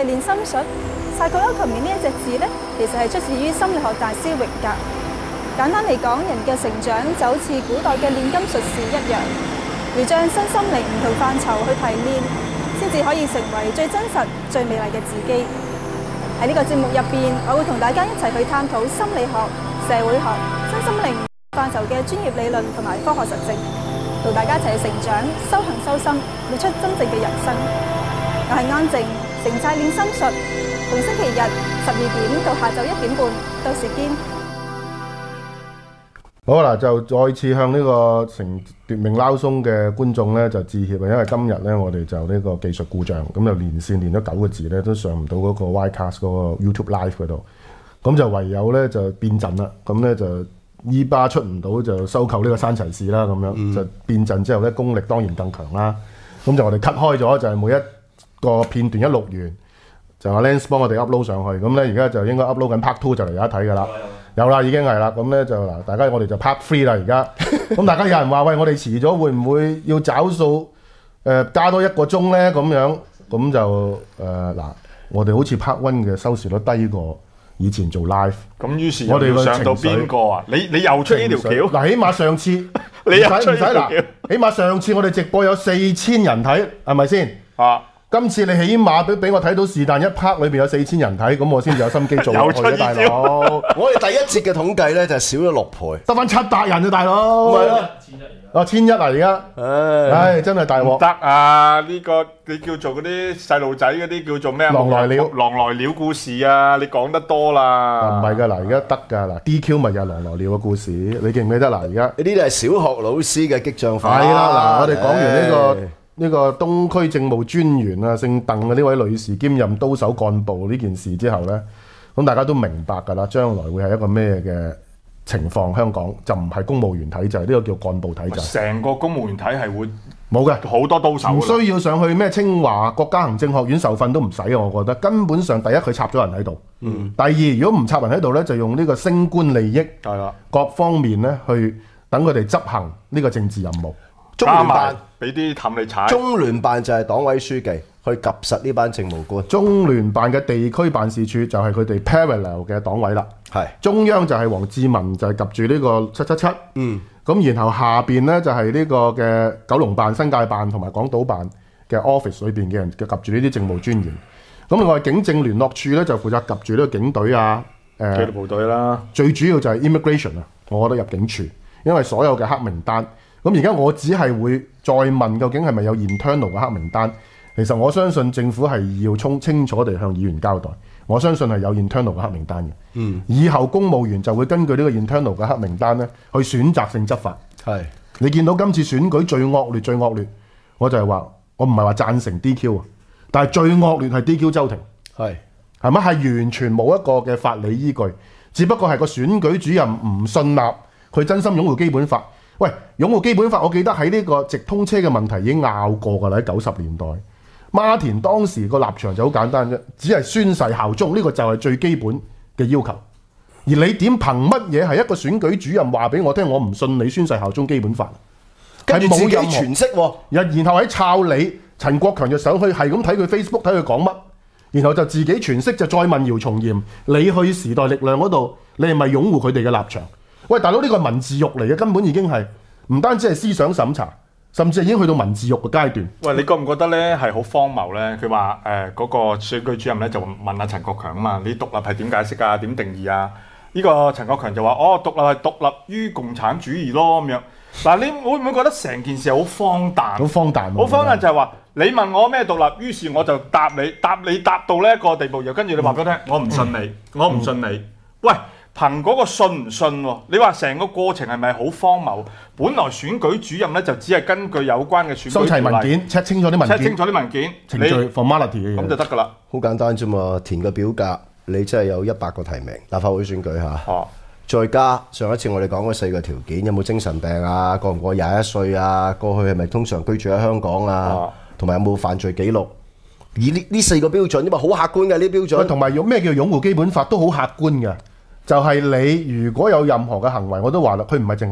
練心術。psychology 呢一隻字呢，其實係出自於心理學大師榮格。簡單嚟講，人嘅成長就好似古代嘅煉金術士一樣，要將身心靈唔同範疇去提煉，先至可以成為最真實、最美麗嘅自己。喺呢個節目入邊，我會同大家一齊去探討心理學、社會學、身心靈範疇嘅專業理論同埋科學實證，同大家一齊去成長、修行修心，活出真正嘅人生。我係安靜，城寨練心術，逢星期日12點到下晝1點半，到時見。 好啦，就再次向呢個成奪命撈鬆嘅觀眾咧就致歉啊，因為今日咧我哋就呢個技術故障，咁就連線連咗9個字咧都上唔到嗰個 Ycast 嗰個 YouTube Live 嗰度，咁就唯有咧就變陣啦，咁咧就伊巴出唔到就收購呢個山齊士啦，咁樣就變陣之後咧功力當然更強啦，咁就我哋 cut 開咗，就係每一個片段一錄完，就阿 Lance 幫我哋 upload 上去，咁咧而家就應該 upload 緊 part 2就嚟有得睇㗎啦。有啦，已經係啦，咁咧就嗱，大家我哋就 part 3啦，而家咁大家有人話喂，我哋遲咗會唔會要找數加多1個鐘咧？咁樣咁就嗱，我哋好似 part 1嘅收視率低過以前做 live， 咁於是我哋上到邊個啊？你又出呢條橋？ 嗱，起碼上次你又出呢條橋？ 起碼上次我哋直播有4000人睇，係咪先？ 啊！ 今次你起碼俾我睇到是但一 part 裏邊有4000人睇，咁我先至有心機做落去嘅大佬。 我哋第一節嘅統計咧就少咗6倍， 得翻700人啊，大佬。咪咯，1100啊，而家。唉，真係大鑊。 得啊！呢個你叫做嗰啲細路仔嗰啲叫做咩啊？ 狼來了， 狼來了故事啊！你講得多啦。 唔係㗎，嗱，而家得㗎，嗱 DQ 咪又係狼來了嘅故事，你記唔記得嗱？而家呢啲係小學老師嘅激將法。 係啦，嗱，我哋講完呢個東區政務專員啊，姓鄧嘅呢位女士兼任刀手幹部呢件事之後呢，咁大家都明白㗎啦，將來會係一個咩嘅情況？香港就唔係公務員體制，呢個叫幹部體制。 成個公務員體係會冇嘅， 好多刀手。 唔需要上去咩清華國家行政學院受訓都唔使啊！我覺得根本上第一佢插咗人喺度，第二如果唔插人喺度呢，就用呢個升官利益係啦， 各方面呢去等佢哋執行呢個政治任務。 中聯辦俾啲氹你踩。 中聯辦就係黨委書記去及實呢班政務官。 中聯辦嘅地區辦事處就係佢哋 parallel 嘅黨委啦。 係中央就係黃志文就係及住呢個777。咁然後下邊咧就係呢個嘅九龍辦、新界辦同埋港島辦嘅 office 裏邊嘅人及住呢啲政務專員。咁另外警政聯絡處咧就負責及住呢個警隊啊、 紀律部隊啦。 最主要就係 immigration 啊，我覺得入境處，因為所有嘅黑名單。咁而家我只係會再問究竟係咪有 internal 嘅黑名單？其實我相信政府係要清楚地向議員交代。我相信係有 internal 嘅黑名單嘅。以後公務員就會根據呢個 internal 嘅黑名單咧，去選擇性執法。 係你見到今次選舉最惡劣，我就係話我唔係話贊成 DQ 啊，但係最惡劣係 DQ 周庭。係咪係完全冇一個嘅法理依據？只不過係個選舉主任唔信納佢真心擁護基本法。喂，擁護基本法，我記得喺呢個直通車嘅問題已經拗過㗎啦，喺90年代。馬田當時個立場就好簡單啫，只係宣誓效忠，呢個就係最基本嘅要求。而你點憑乜嘢係一個選舉主任話俾我聽，我唔信你宣誓效忠基本法？ 跟住自己係冇任何詮釋喎。 然後喺抄你，陳國強就上去係咁睇佢 Facebook 睇佢講乜，然後就自己詮釋就再問姚松炎，你去時代力量嗰度，你係咪擁護佢哋嘅立場？喂，大佬，呢個係文字獄嚟嘅，根本已經係唔單止係思想審查，甚至係已經去到文字獄嘅階段。 喂，你覺唔覺得咧係好荒謬咧？佢話嗰個選舉主任咧就問阿陳國強啊嘛，你獨立係點解釋啊？點定義啊？呢個陳國強就話：獨立係獨立於共產主義咯咁樣。嗱，你會唔會覺得成件事好荒誕？ 好荒誕！ 好荒誕就係話你問我咩獨立，於是我就答你答到呢一個地步，又跟住你話俾我聽，我唔信你，我唔信你。喂！憑嗰個信唔信喎？你話成個過程係咪好荒謬？本來選舉主任咧就只係根據有關嘅選舉收齊文件，check 清楚啲文件， check 清楚啲文件， 程序 formality 嘅嘢， 咁就得㗎啦。 好簡單啫嘛，填個表格，你真係有100個提名，立法會選舉嚇。再加上一次我哋講嗰4個條件，有冇精神病啊？過唔過21歲啊？過去係咪通常居住喺香港啊？同埋有冇犯罪記錄？以呢4個標準，因為好客觀嘅呢啲標準。 同埋用咩叫擁護基本法都好客觀嘅。就係你如果有任何嘅行為，我都話啦，佢唔係淨係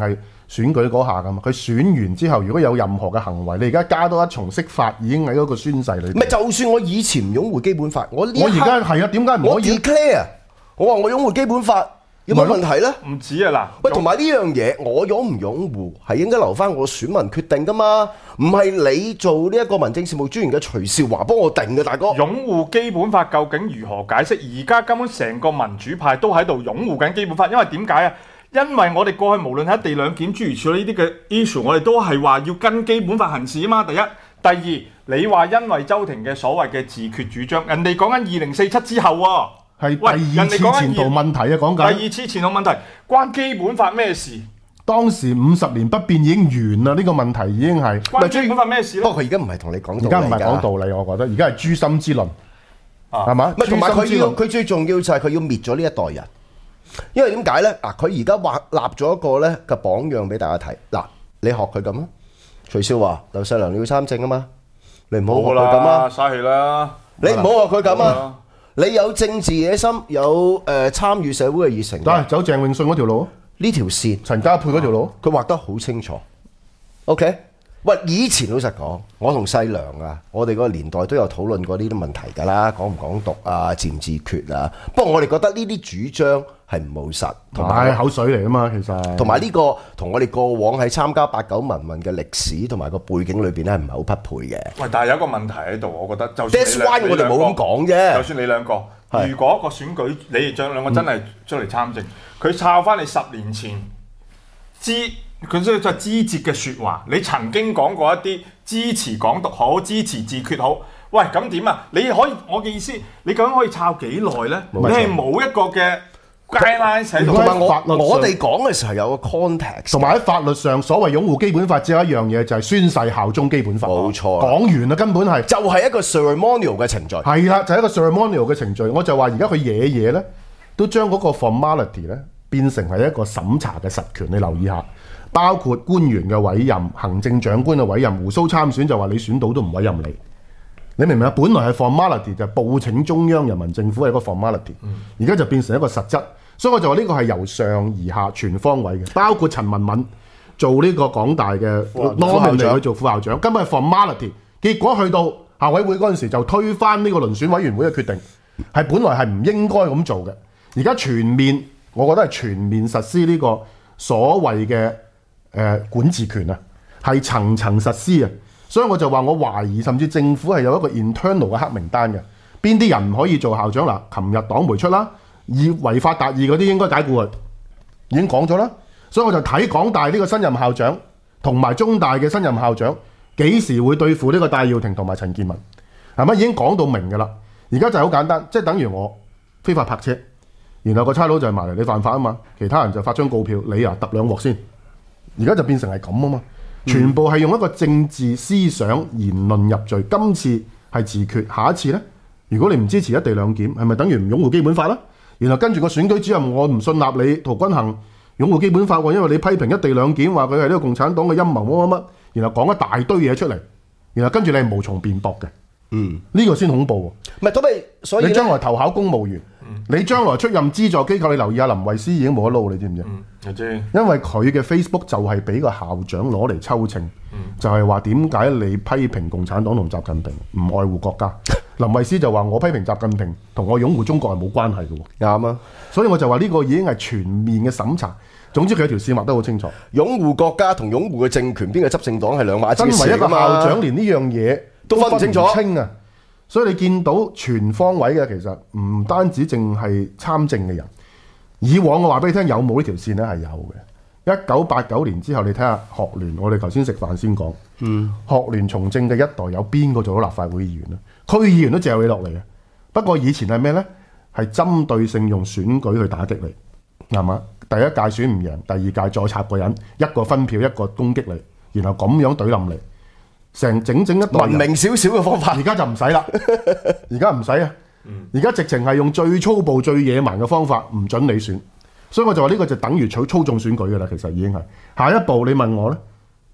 選舉嗰下噶嘛。佢選完之後，如果有任何嘅行為，你而家加多一重釋法，已經喺嗰個宣誓裏邊。 唔係，就算我以前唔擁護基本法，我而家係啊，點解唔可以？ 我 declare， 我話我擁護基本法，有冇問題咧？ 唔止啊嗱， 喂，同埋呢樣嘢，我擁唔擁護係應該留翻我選民決定噶嘛，唔係你做呢一個民政事務專員嘅徐少華幫我定嘅，大哥。 擁護基本法究竟如何解釋？而家根本成個民主派都喺度擁護緊基本法，因為點解啊？因為我哋過去無論係一地兩檢諸如此類呢啲嘅 issue， 我哋都係話要跟基本法行事啊嘛。第一，第二，你話因為周庭嘅所謂嘅自決主張，人哋講緊2047之後喎。 係第二次前途問題啊，講緊第二次前途問題，關基本法咩事？ 當時50年不變已經完啦，呢個問題已經係關基本法咩事咧？ 不過佢而家唔係同你講道理， 而家唔係講道理，我覺得而家係誅心之論，係嘛？ 同埋佢最重要就係佢要滅咗呢一代人，因為點解咧？嗱，佢而家畫立咗一個咧嘅榜樣俾大家睇。嗱，你學佢咁啊？徐少華、劉細良你要參政啊嘛，你唔好學佢咁啊！ 嘥氣啦！ 你唔好學佢咁啊！你有政治野心，有參與社會嘅熱誠， 但係走鄭泳舜嗰條路， 呢條線陳家佩嗰條路， 佢畫得好清楚。OK， 喂，以前老實講，我同細良啊，我哋嗰個年代都有討論過呢啲問題㗎啦，講唔講獨啊，自唔自決啊。不過我哋覺得呢啲主張係唔務實，同埋口水嚟啊嘛，其實。同埋呢個同我哋過往喺參加8·9民運嘅歷史同埋個背景裏邊咧，係唔係好匹配嘅？ 喂，但係有一個問題喺度，我覺得就算 That's why 我哋冇咁講啫。 就算你兩個，如果個選舉你哋將兩個真係出嚟參政，佢抄翻你10年前佢所以就枝節嘅説話，你曾經講過一啲支持港獨好，支持自決好，喂咁點啊？你可以，我嘅意思，你究竟可以抄幾耐咧？你係冇一個嘅 guideline 喺度。 同埋我哋講嘅時候有個 context， 同埋喺法律上所謂擁護基本法只有一樣嘢，就係宣誓效忠基本法。 冇錯， 講完啦，根本係就係一個 ceremonial 嘅程序。 係啦，就係一個 ceremonial 嘅程序。我就話而家佢嘢咧，都將嗰個 formality 咧變成係一個審查嘅實權。你留意下。包括官員嘅委任、行政長官嘅委任，胡鬚參選就話你選到都唔委任你，你明唔明啊？本來係 formality 就係報請中央人民政府係一個 formality，而家就變成一個實質，所以我就話呢個係由上而下全方位嘅，包括陳文敏做呢個港大嘅 nominee去做副校長，根本係 formality， 結果去到校委會嗰陣時就推翻呢個遴選委員會嘅決定，係本來係唔應該咁做嘅，而家全面，我覺得係全面實施呢個所謂嘅管治權啊，係層層實施啊，所以我就話我懷疑，甚至政府係有一個 internal 嘅黑名單嘅，邊啲人唔可以做校長嗱？琴日黨媒出啦，以違法達義嗰啲應該解僱佢，已經講咗啦。所以我就睇港大呢個新任校長同埋中大嘅新任校長幾時會對付呢個戴耀廷同埋陳健民，係咪已經講到明㗎啦？而家就係好簡單，即係等於我非法泊車，然後個差佬就係埋嚟你犯法啊嘛，其他人就發張告票，你啊揼兩鑊先。而家就變成係咁啊嘛，全部係用一個政治思想言論入罪。今次係自決，下一次呢？如果你唔支持一地兩檢，係咪等於唔擁護基本法啦？然後跟住個選舉主任，我唔信納你陶君行擁護基本法喎，因為你批評一地兩檢，話佢係呢個共產黨嘅陰謀乜乜乜，然後講一大堆嘢出嚟，然後跟住你係無從辯駁嘅。呢個先恐怖喎。 唔係咁所以你將來投考公務員，你將來出任資助機構，你留意下林慧思已經冇得撈，你知唔知？ 我知。 因為佢嘅 Facebook 就係俾個校長攞嚟抽秤，就係話點解你批評共產黨同習近平唔愛護國家？林慧思就話我批評習近平同我擁護中國係冇關係嘅喎。 啱啊， 所以我就話呢個已經係全面嘅審查。總之佢有條線畫得好清楚， 擁護國家同擁護嘅政權邊個執政黨係兩碼子事。 身為一個校長，連呢樣嘢都分唔清楚啊！所以你見到全方位嘅，其實唔單止淨係參政嘅人。以往我話俾你聽，有冇呢條線咧？係有嘅。1989年之後，你睇下學聯，我哋頭先食飯先講。學聯從政嘅一代有邊個做到立法會議員咧？區議員都借起落嚟嘅。不過以前係咩咧？係針對性用選舉去打擊你，係嘛？第一屆選唔贏，第二屆再插個人，一個分票一個攻擊你，然後咁樣懟冧你。整一代文明少少嘅方法， 而家就唔使啦。而家唔使啊！而家直情係用最粗暴、最野蠻嘅方法，唔準你選。所以我就話呢個就等於操縱選舉嘅啦。其實已經係下一步。你問我咧，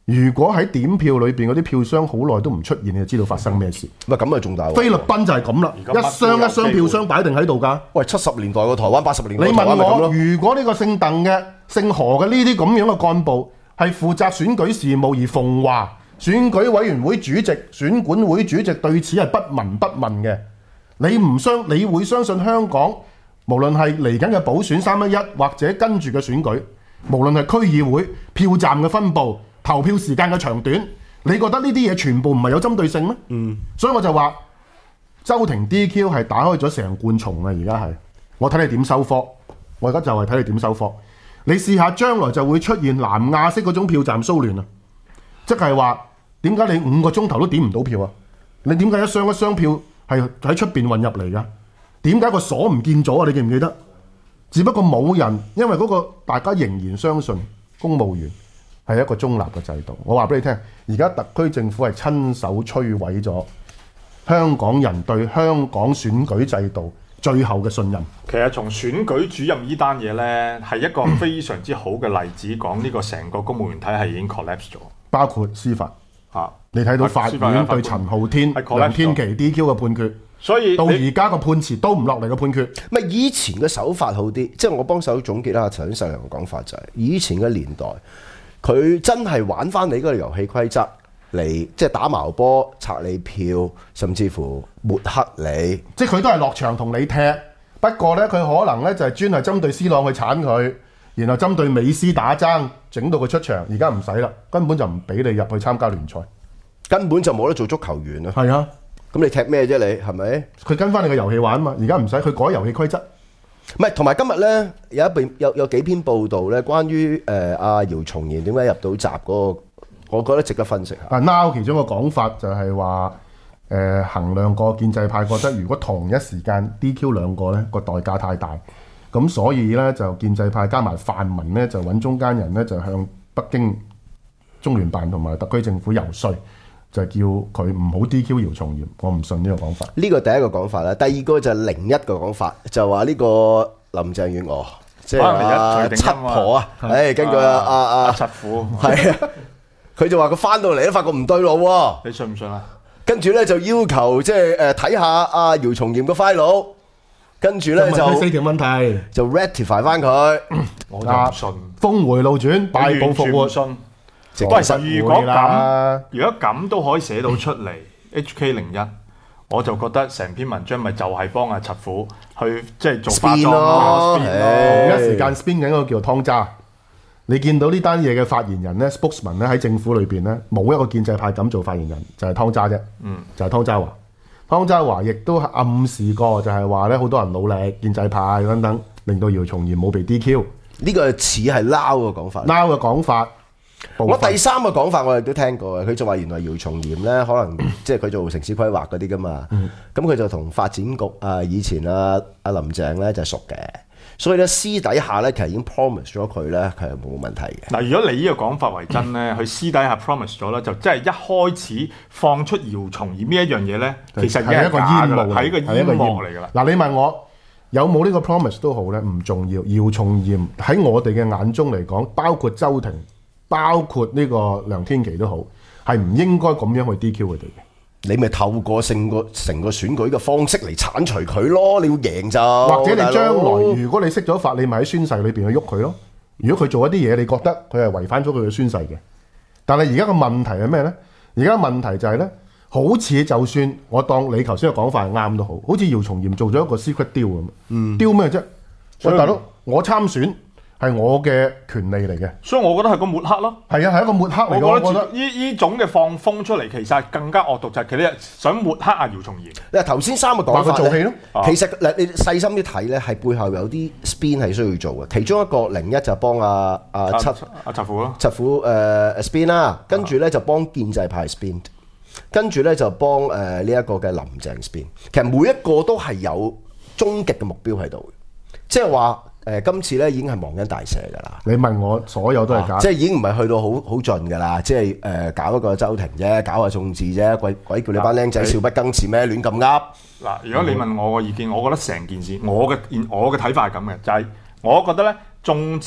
如果喺點票裏邊嗰啲票箱好耐都唔出現，你就知道發生咩事。 咁啊仲大鑊。 菲律賓就係咁啦，一箱一箱票箱擺定喺度㗎。 喂，70年代個台灣，80年代你問個台灣咪咁咯。 我，如果呢個姓鄧嘅、姓何嘅呢啲咁樣嘅幹部係負責選舉事務，而馮華選舉委員會主席、選管會主席對此係不聞不問嘅，你會相信香港無論係嚟緊嘅補選311或者跟住嘅選舉，無論係區議會票站嘅分佈、投票時間嘅長短，你覺得呢啲嘢全部唔係有針對性咩？所以我就話周庭 DQ 係打開咗成罐蟲啊！而家係我睇你點收科，我而家就係睇你點收科。你試下將來就會出現南亞式嗰種票站騷亂啊！即係話點解你5個鐘頭都點唔到票啊？你點解一箱一箱票係喺出邊運入嚟㗎？點解個鎖唔見咗啊？你記唔記得？只不過冇人，因為嗰個大家仍然相信公務員係一個中立嘅制度。我話俾你聽，而家特區政府係親手摧毀咗香港人對香港選舉制度最後嘅信任。 其實從選舉主任呢單嘢呢，係一個非常之好嘅例子，講呢個成個公務員體系已經 collapse 咗， 包括司法嚇。 你睇到法院對陳浩天、梁天琦 DQ 嘅判決， 所以到而家個判詞都唔落嚟嘅判決。 咪以前嘅手法好啲，即係我幫手總結一下頭先細良嘅講法就係、以前嘅年代，佢真係玩翻你嗰個遊戲規則嚟，即係打矛波、拆你票，甚至乎抹黑你。 即係佢都係落場同你踢，不過呢，佢可能呢就係專係針對 C 朗去鏟佢，然後針對美斯打爭，整到佢出場。而家唔使啦，根本就唔俾你入去參加聯賽。 根本就冇得做足球員啊！ 係啊， 咁你踢咩啫？你係咪？ 佢跟翻你個遊戲玩嘛？而家唔使，佢改遊戲規則。 唔係，同埋今日咧有幾篇報道咧，關於阿姚松炎點解入到閘嗰個，我覺得值得分析下。 Now 其中個講法就係話衡量過建制派覺得，如果同一時間 DQ 兩個咧個代價太大，咁所以咧就建制派加埋泛民咧就揾中間人咧就向北京中聯辦同埋特區政府游說。就叫佢唔好 DQ 姚松炎，我唔信呢個講法。 呢個第一個講法啦，第二個就係另一個講法，就話呢個林鄭月娥即係七婆啊，根據阿七虎係啊，佢就話佢翻到嚟都發覺唔對路喎， 你信唔信啊？ 跟住咧就要求即係睇下阿姚松炎個 file， 跟住咧就 4條問題就 rectify 翻佢， 我就唔信， 峰回路轉，敗部復活。 喂，如果咁都可以寫到出嚟，HK01，我就覺得成篇文章咪就係幫阿柒虎去即係做化妝咯， 同一時間 spin 緊嗰個叫湯渣。你見到呢單嘢嘅發言人咧 ，spokesman 咧喺政府裏邊咧，冇一個建制派敢做發言人，就係湯渣啫。就係湯渣華。湯渣華亦都暗示過，就係話咧好多人努力，建制派等等，令到姚松炎冇被 DQ。 呢個似係撈嘅講法。 撈嘅講法。 我第三個講法我哋都聽過嘅，佢就話原來姚松炎咧可能即係佢做城市規劃嗰啲噶嘛，咁佢就同發展局以前阿林鄭咧就熟嘅，所以咧私底下咧其實已經 promise 咗佢咧佢係冇問題嘅。 嗱，如果你呢個講法為真咧，佢私底下 promise 咗咧，就即係一開始放出姚松炎呢一樣嘢咧，其實係一個煙幕，係一個煙幕嚟㗎啦。 嗱，你問我有冇呢個 promise 都好咧，唔重要。姚松炎喺我哋嘅眼中嚟講，包括周庭。包括呢個梁天琦都好，係唔應該咁樣去 DQ 佢哋嘅。 你咪透過成個選舉嘅方式嚟剷除佢咯，你要贏就。 或者你將來如果你識咗法，你咪喺宣誓裏邊去喐佢咯。如果佢做一啲嘢，你覺得佢係違反咗佢嘅宣誓嘅，但係而家個問題係咩呢？而家問題就係呢，好似就算我當你頭先嘅講法係啱都好，好似姚松炎做咗一個 secret deal 咁，deal 咩啫？喂，大佬，我參選。係我嘅權利嚟嘅， 所以我覺得係個抹黑咯。 係啊，係一個抹黑嚟嘅。 我覺得呢種嘅放風出嚟，其實係更加惡毒，就係佢哋想抹黑阿姚松炎。 嗱，頭先三個講法做戲咯， 其實嗱你細心啲睇咧，係背後有啲 spin 係需要做嘅。其中一個01就幫阿柒虎咯， 柒虎spin 啦，跟住咧就幫建制派 spin， 跟住咧就幫呢一個嘅林鄭 spin。其實每一個都係有終極嘅目標喺度嘅，即係話。今次咧已經係忘恩大赦㗎啦！ 你問我，所有都係假， 即係已經唔係去到好盡㗎啦！即係搞一個周庭啫，搞下眾志啫，鬼叫你班僆仔少不更事咩？亂咁噏嗱！如果你問我個意見，我覺得成件事，我嘅睇法係咁嘅，就係、是、我覺得咧，眾志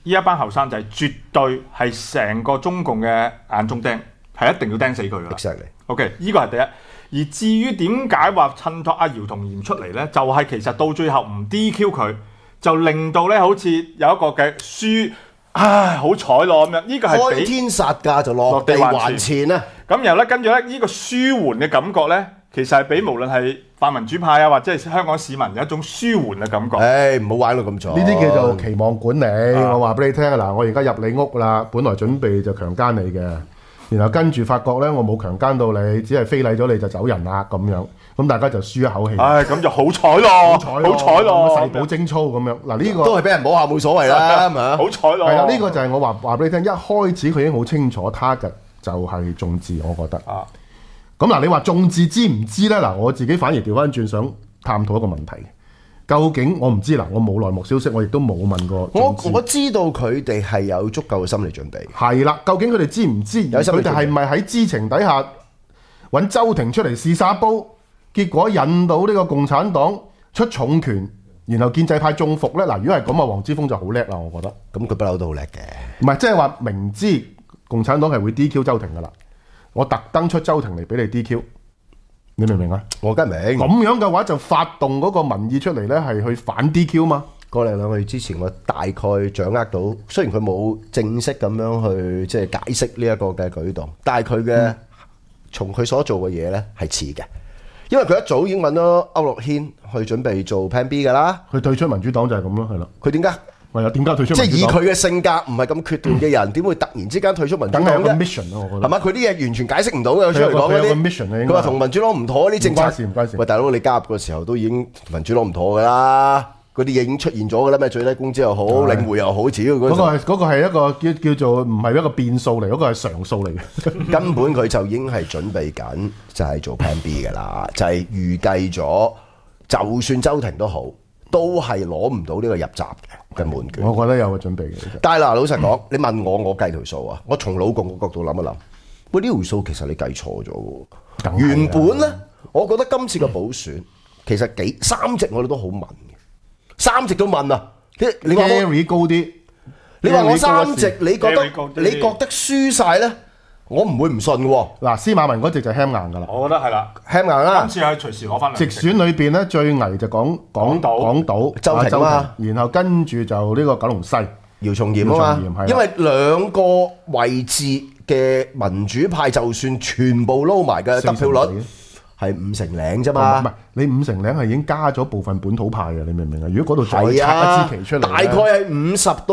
呢一班後生仔絕對係成個中共嘅眼中釘，係一定要釘死佢噶啦。 Exactly。 OK， 呢個係第一。而至於點解話襯托阿姚同賢出嚟咧，就係、其實到最後唔 DQ 佢，就令到咧好似有一個嘅輸，唉好彩咯咁樣。呢、個係開天殺價就落地還錢啊！ 咁然後咧，跟住咧呢個舒緩嘅感覺咧，其實係俾無論係泛民主派啊，或者係香港市民有一種舒緩嘅感覺。 唔好玩到咁早。 呢啲叫做期望管理。我話俾你聽啊，嗱，我而家入你屋啦，本來準備就強姦你嘅，然後跟住發覺咧，我冇強姦到你，只係非禮咗你就走人啦咁樣，咁大家就舒一口氣。 唉，咁就好彩咯，好彩咯， 細寶精粗咁樣。嗱呢個都係俾人摸下冇所謂啦，係咪？ 好彩咯。 係啊，呢個就係我話俾你聽，一開始佢已經好清楚 target 就係眾志，我覺得。咁嗱，你話眾志知唔知咧？嗱，我自己反而調翻轉想探討一個問題。究竟我唔知啦，我冇內幕消息，我亦都冇問過。 我知道佢哋係有足夠嘅心理準備。 係啦，究竟佢哋知唔知？佢哋係咪喺知情底下揾周庭出嚟試沙煲，結果引到呢個共產黨出重拳，然後建制派中伏咧？嗱，如果係咁啊，黃之鋒就好叻啦，我覺得。 咁佢不嬲都好叻嘅。 唔係，即係話明知共產黨係會 DQ 周庭噶啦，我特登出周庭嚟俾你 DQ。你明唔明啊？ 我梗係明。 咁樣嘅話就發動嗰個民意出嚟咧，係去反 DQ 嘛。 個零兩個月之前，我大概掌握到，雖然佢冇正式咁樣去即係解釋呢一個嘅舉動，但係佢嘅從佢所做嘅嘢咧係似嘅，因為佢一早已經揾咗區諾軒去準備做 Plan B 㗎啦。 佢退出民主黨就係咁咯，係啦。 佢點解？ 係啊，點解退出民主黨？ 即係以佢嘅性格唔係咁決斷嘅人，點會突然之間退出民主黨梗係有個啫？ mission 咯，我覺得。 係嘛？佢啲嘢完全解釋唔到嘅，出嚟講嗰啲。佢話同民主黨唔妥啲政策。 唔關事。 喂，大佬，你加入嘅時候都已經民主黨唔妥㗎啦。嗰啲嘢已經出現咗㗎啦，咩最低工資又好，領匯又好，只要嗰個係一個叫做唔係一個變數嚟，嗰個係常數嚟嘅。 根本佢就已經係準備緊，就係做 Plan B 㗎啦，就係預計咗，就算周庭都好，都係攞唔到呢個入閘嘅門券。 我覺得有個準備嘅。 但係嗱，老實講，你問我計條數啊，我從老共嘅角度諗一諗，喂，呢條數其實你計錯咗喎。原本咧，我覺得今次嘅補選其實三席我哋都好問嘅。三席都問啊！你話 Gary 高啲， 你話我三席，你覺得輸晒咧？我唔會唔信嘅喎。 嗱，司馬文嗰席就輕硬㗎啦。 我覺得係啦， 輕硬啦。 今次係隨時攞翻。 直選裏邊咧最危就港島周庭啊， 然後跟住就呢個九龍西姚松炎啊嘛。因為兩個位置嘅民主派就算全部撈埋嘅得票率係5成零啫嘛， 唔係你5成零係已經加咗部分本土派嘅，你明唔明啊？如果嗰度再拆一支旗出嚟， 大概係50到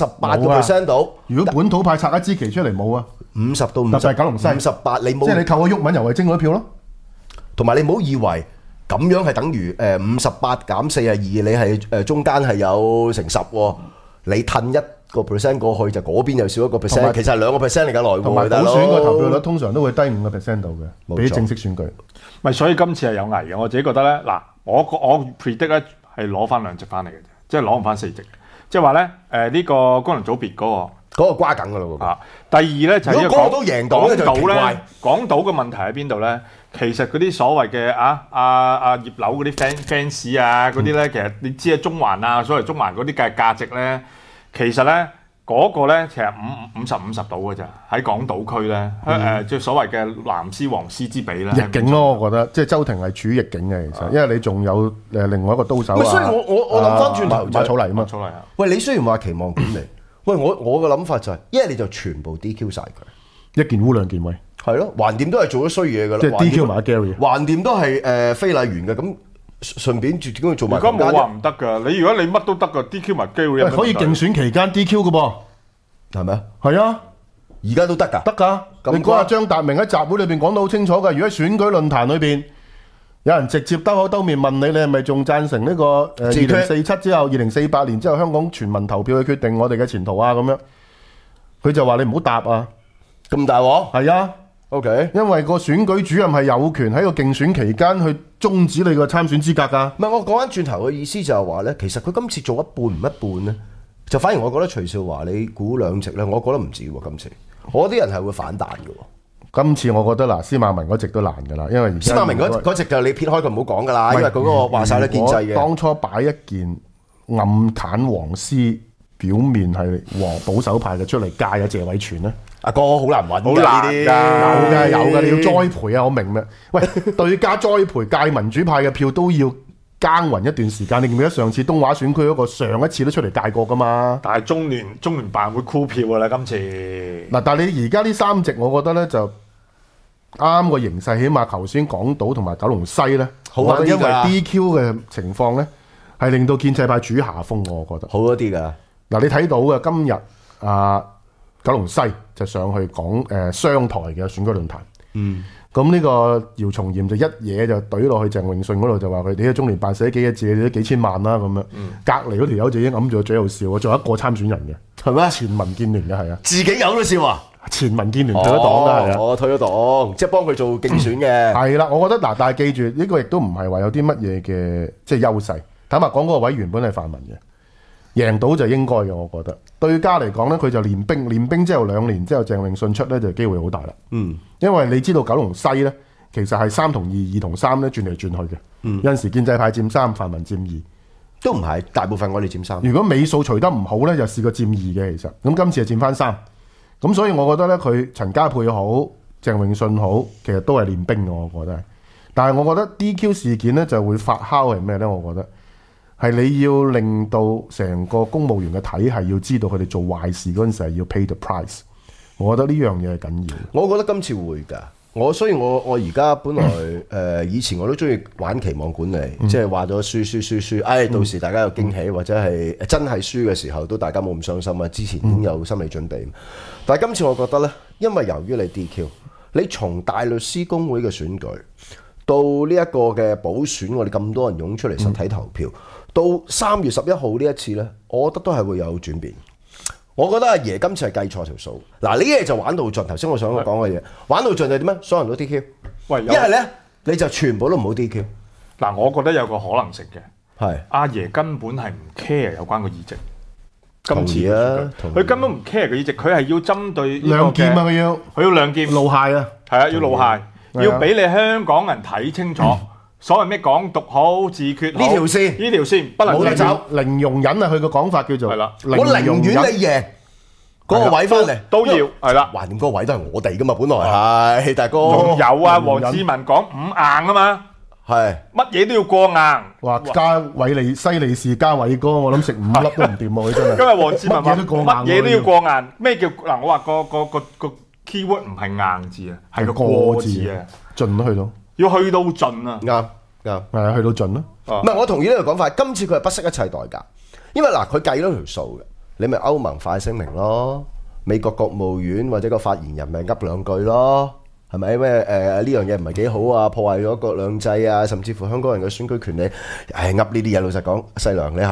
58%到。 如果本土派拆一支旗出嚟冇啊 ，50到50， 特別係九龍西 58，你冇即係你扣咗毓民、游蕙禎嗰啲票咯。 同埋你唔好以為咁樣係等於58減42，你係中間係有成10喎，你褪1% 過去就嗰邊又少1%，其實係2%嚟嘅內喎。 同埋補選個投票率通常都會低5% 度嘅，比正式選舉。 咪所以今次係有危嘅，我自己覺得咧，嗱，我 predict 咧係攞翻2席翻嚟嘅啫，即係攞唔翻4席。即係話咧，呢個功能組別嗰個瓜緊㗎啦喎。 第二咧就係嗰個都贏到咧，就奇怪。 港島嘅問題喺邊度咧？其實嗰啲所謂嘅葉劉嗰啲 fans 啊嗰啲咧，其實你知啊，中環啊，所謂中環嗰啲嘅價值咧，其實咧嗰個咧其實50到嘅咋，喺港島區咧，即係所謂嘅藍絲黃絲之比咧。 逆境咯，我覺得即係周庭係處於逆境嘅，其實，因為你仲有另外一個刀手啊。 所以我諗翻轉頭馬草泥啊嘛。 喂，你雖然話期望管理，喂我嘅諗法就係，一係你就全部 DQ 晒佢， 一件污兩件威。 係咯，橫掂都係做咗衰嘢㗎啦。 即係 DQ 埋 Gary， 橫掂都係非禮員嘅，咁順便點解做埋？ 而家冇話唔得㗎，如果你乜都得㗎 ，DQ 埋 Gary 可以競選期間 DQ 㗎噃， 係咪啊？ 係啊， 而家都得㗎， 得㗎。你嗰日張達明喺集會裏邊講得好清楚㗎，如果喺選舉論壇裏邊有人直接兜口兜面問你，你係咪仲贊成呢個2047之後2048年之後香港全民投票去決定我哋嘅前途啊？咁樣，佢就話你唔好答啊！ 咁大鑊？ 係啊。 OK， 因為個選舉主任係有權喺個競選期間去終止你個參選資格㗎。 唔係，我講翻轉頭嘅意思就係話咧，其實佢今次做一半唔一半咧，就反而我覺得徐少華你估2席咧，我覺得唔止喎。今次我啲人係會反彈嘅喎。 今次我覺得嗱，司馬文嗰席都難㗎啦，因為司馬明嗰席就你撇開佢唔好講㗎啦，因為佢嗰個話晒都建制嘅。 當初擺一件暗砍黃絲表面係保守派嘅出嚟戒啊謝偉銓咧？ 阿哥好難揾㗎好難呢㗎有㗎，你要栽培啊！我明咩？喂，對家栽培戒民主派嘅票都要耕耘一段時間。你記唔記得上次東華選區嗰個上一次都出嚟戒過㗎嘛？ 但係中聯辦會箍票㗎啦，今次。 嗱，但係你而家呢3席，我覺得咧就啱個形勢，起碼頭先港島同埋九龍西咧， 好我覺得因為啲㗎 DQ 嘅情況咧，係令到建制派處於下風，我覺得。 好多啲㗎。 嗱，你睇到嘅今日九龍西就上去講商台嘅選舉論壇。咁呢個姚松炎就一嘢就懟落去鄭泳舜嗰度，就話佢哋喺中聯辦寫幾個字，你都幾千萬啦咁樣。隔離嗰條友就已經揞住個嘴喺度笑，仲有一個參選人嘅， 係咩？ 前民建聯嘅係啊， 自己有都笑啊！ 前民建聯退咗黨㗎係啊。 我退咗黨，即係幫佢做競選嘅。 係啦，我覺得嗱，但係記住呢個亦都唔係話有啲乜嘢嘅即係優勢。坦白講，嗰個位原本係泛民嘅，贏到就應該嘅，我覺得。對家嚟講咧，佢就練兵之後2年之後，鄭泳舜出咧就機會好大啦。因為你知道九龍西咧，其實係3同2、2同3咧轉嚟轉去嘅。有陣時建制派佔3，泛民佔2， 都唔係，大部分我哋佔3。 如果尾數除得唔好咧，就試過佔2嘅其實。咁今次就佔翻3。咁所以我覺得咧，佢陳家佩好，鄭泳舜好，其實都係練兵嘅，我覺得係。但係我覺得 DQ 事件咧就會發酵係咩咧？我覺得係你要令到成個公務員嘅體系要知道佢哋做壞事嗰陣時係要 pay the price。我覺得呢樣嘢係緊要。 我覺得今次會㗎。所以我而家本來以前我都中意玩期望管理，即係話咗輸，到時大家有驚喜，或者係真係輸嘅時候都大家冇咁傷心啊！之前已經有心理準備。但係今次我覺得呢，因為由於你 DQ，你從大律師公會嘅選舉到呢一個嘅補選，我哋咁多人湧出嚟實體投票，到3月11號呢一次呢，我覺得都係會有轉變。我覺得阿爺今次係計錯條數。嗱，呢嘢就玩到盡。頭先我想講嘅嘢，玩到盡就點咧？所有人都 DQ。 喂， 一係咧你就全部都唔好 DQ。 嗱，我覺得有個可能性嘅， 係阿爺根本係唔 care 有關個議席。 同意啊， 佢根本唔 care 個議席，佢係要針對亮劍啊！佢要亮劍露械啊！ 係啊，要露械，要俾你香港人睇清楚。所謂咩港獨好、自決好， 呢條線不能冇得走， 零容忍啊！佢個講法叫做係啦， 我寧願你贏嗰個位翻嚟都要係啦。 橫掂嗰個位都係我哋噶嘛，本來係大哥。 仲有啊，黃志文講5硬啊嘛， 係乜嘢都要過硬。 話加西利士加偉哥，我諗食5粒都唔掂喎！佢真係。 今日黃志文話乜嘢都要過硬，咩叫嗱？我話個 keyword 唔係硬字啊，係個過字啊， 盡都去到。 要去到盡啊！ 啱， 係啊，去到盡咯。 唔係，我同意呢個講法。今次佢係不惜一切代價，因為嗱，佢計咗條數嘅，你咪歐盟快聲明咯，美國國務院或者個發言人咪噏2句咯，係咪咩？呢樣嘢唔係幾好啊，破壞咗國兩制啊，甚至乎香港人嘅選舉權利。噏呢啲嘢，老實講，細良你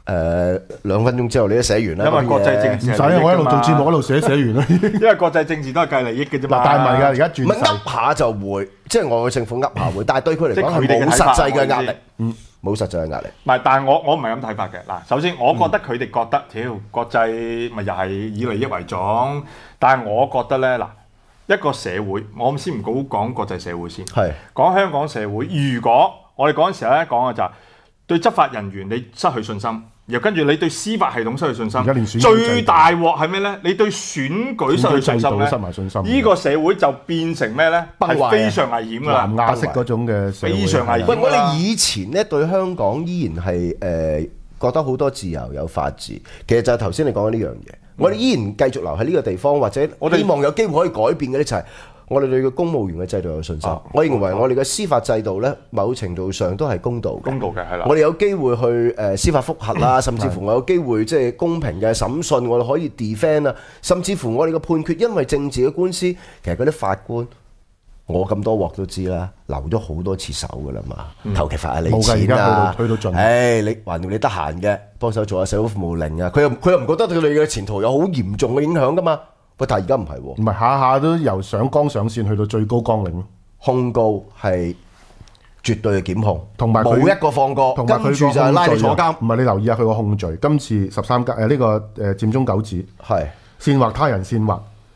2分鐘之後你都寫完啦。 因為國際政治唔使，我一路做節目一路寫完啦。 因為國際政治都係計利益嘅啫嘛。 但係唔係㗎，而家轉勢。 噏下就會，即係我嘅政府噏下會，但係對佢嚟講係冇實際嘅壓力。冇實際嘅壓力。 唔係，但係我唔係咁睇法嘅。嗱，首先我覺得佢哋覺得，屌國際咪又係以利益為重。但係我覺得咧，嗱，一個社會，我先唔好講國際社會先， 係講香港社會。如果我哋嗰陣時咧講嘅就係對執法人員你失去信心，然後跟住你對司法系統失去信心，最大鑊係咩咧？你對選舉失去信心咧，呢個社會就變成咩咧？係非常危險㗎啦， 南亞式嗰種嘅社會非常危險。 喂，我哋以前咧對香港依然係覺得好多自由有法治，其實就係頭先你講嘅呢樣嘢。我哋依然繼續留喺呢個地方，或者希望有機會可以改變嘅咧，就係我哋對個公務員嘅制度有信心。我認為我哋嘅司法制度咧，某程度上都係公道嘅， 係啦。 我哋有機會去司法覆核啦，甚至乎我有機會即係公平嘅審訊，我哋可以 defend 啊，甚至乎我哋嘅判決，因為政治嘅官司，其實嗰啲法官。我咁多鑊都知啦，留咗好多次手噶啦嘛，求其罰下你錢啊！ 去到盡。 你橫掂你得閒嘅，幫手做下社會服務令啊！佢又唔覺得對你嘅前途有好嚴重嘅影響噶嘛？喂，但係而家唔係喎， 唔係下下都由上綱上線去到最高綱領咯。 控告係絕對嘅檢控， 同埋冇一個放過，跟住就係拉你坐監。 唔係你留意下佢個控罪，今次13家呢個佔中9子係煽惑他人煽惑。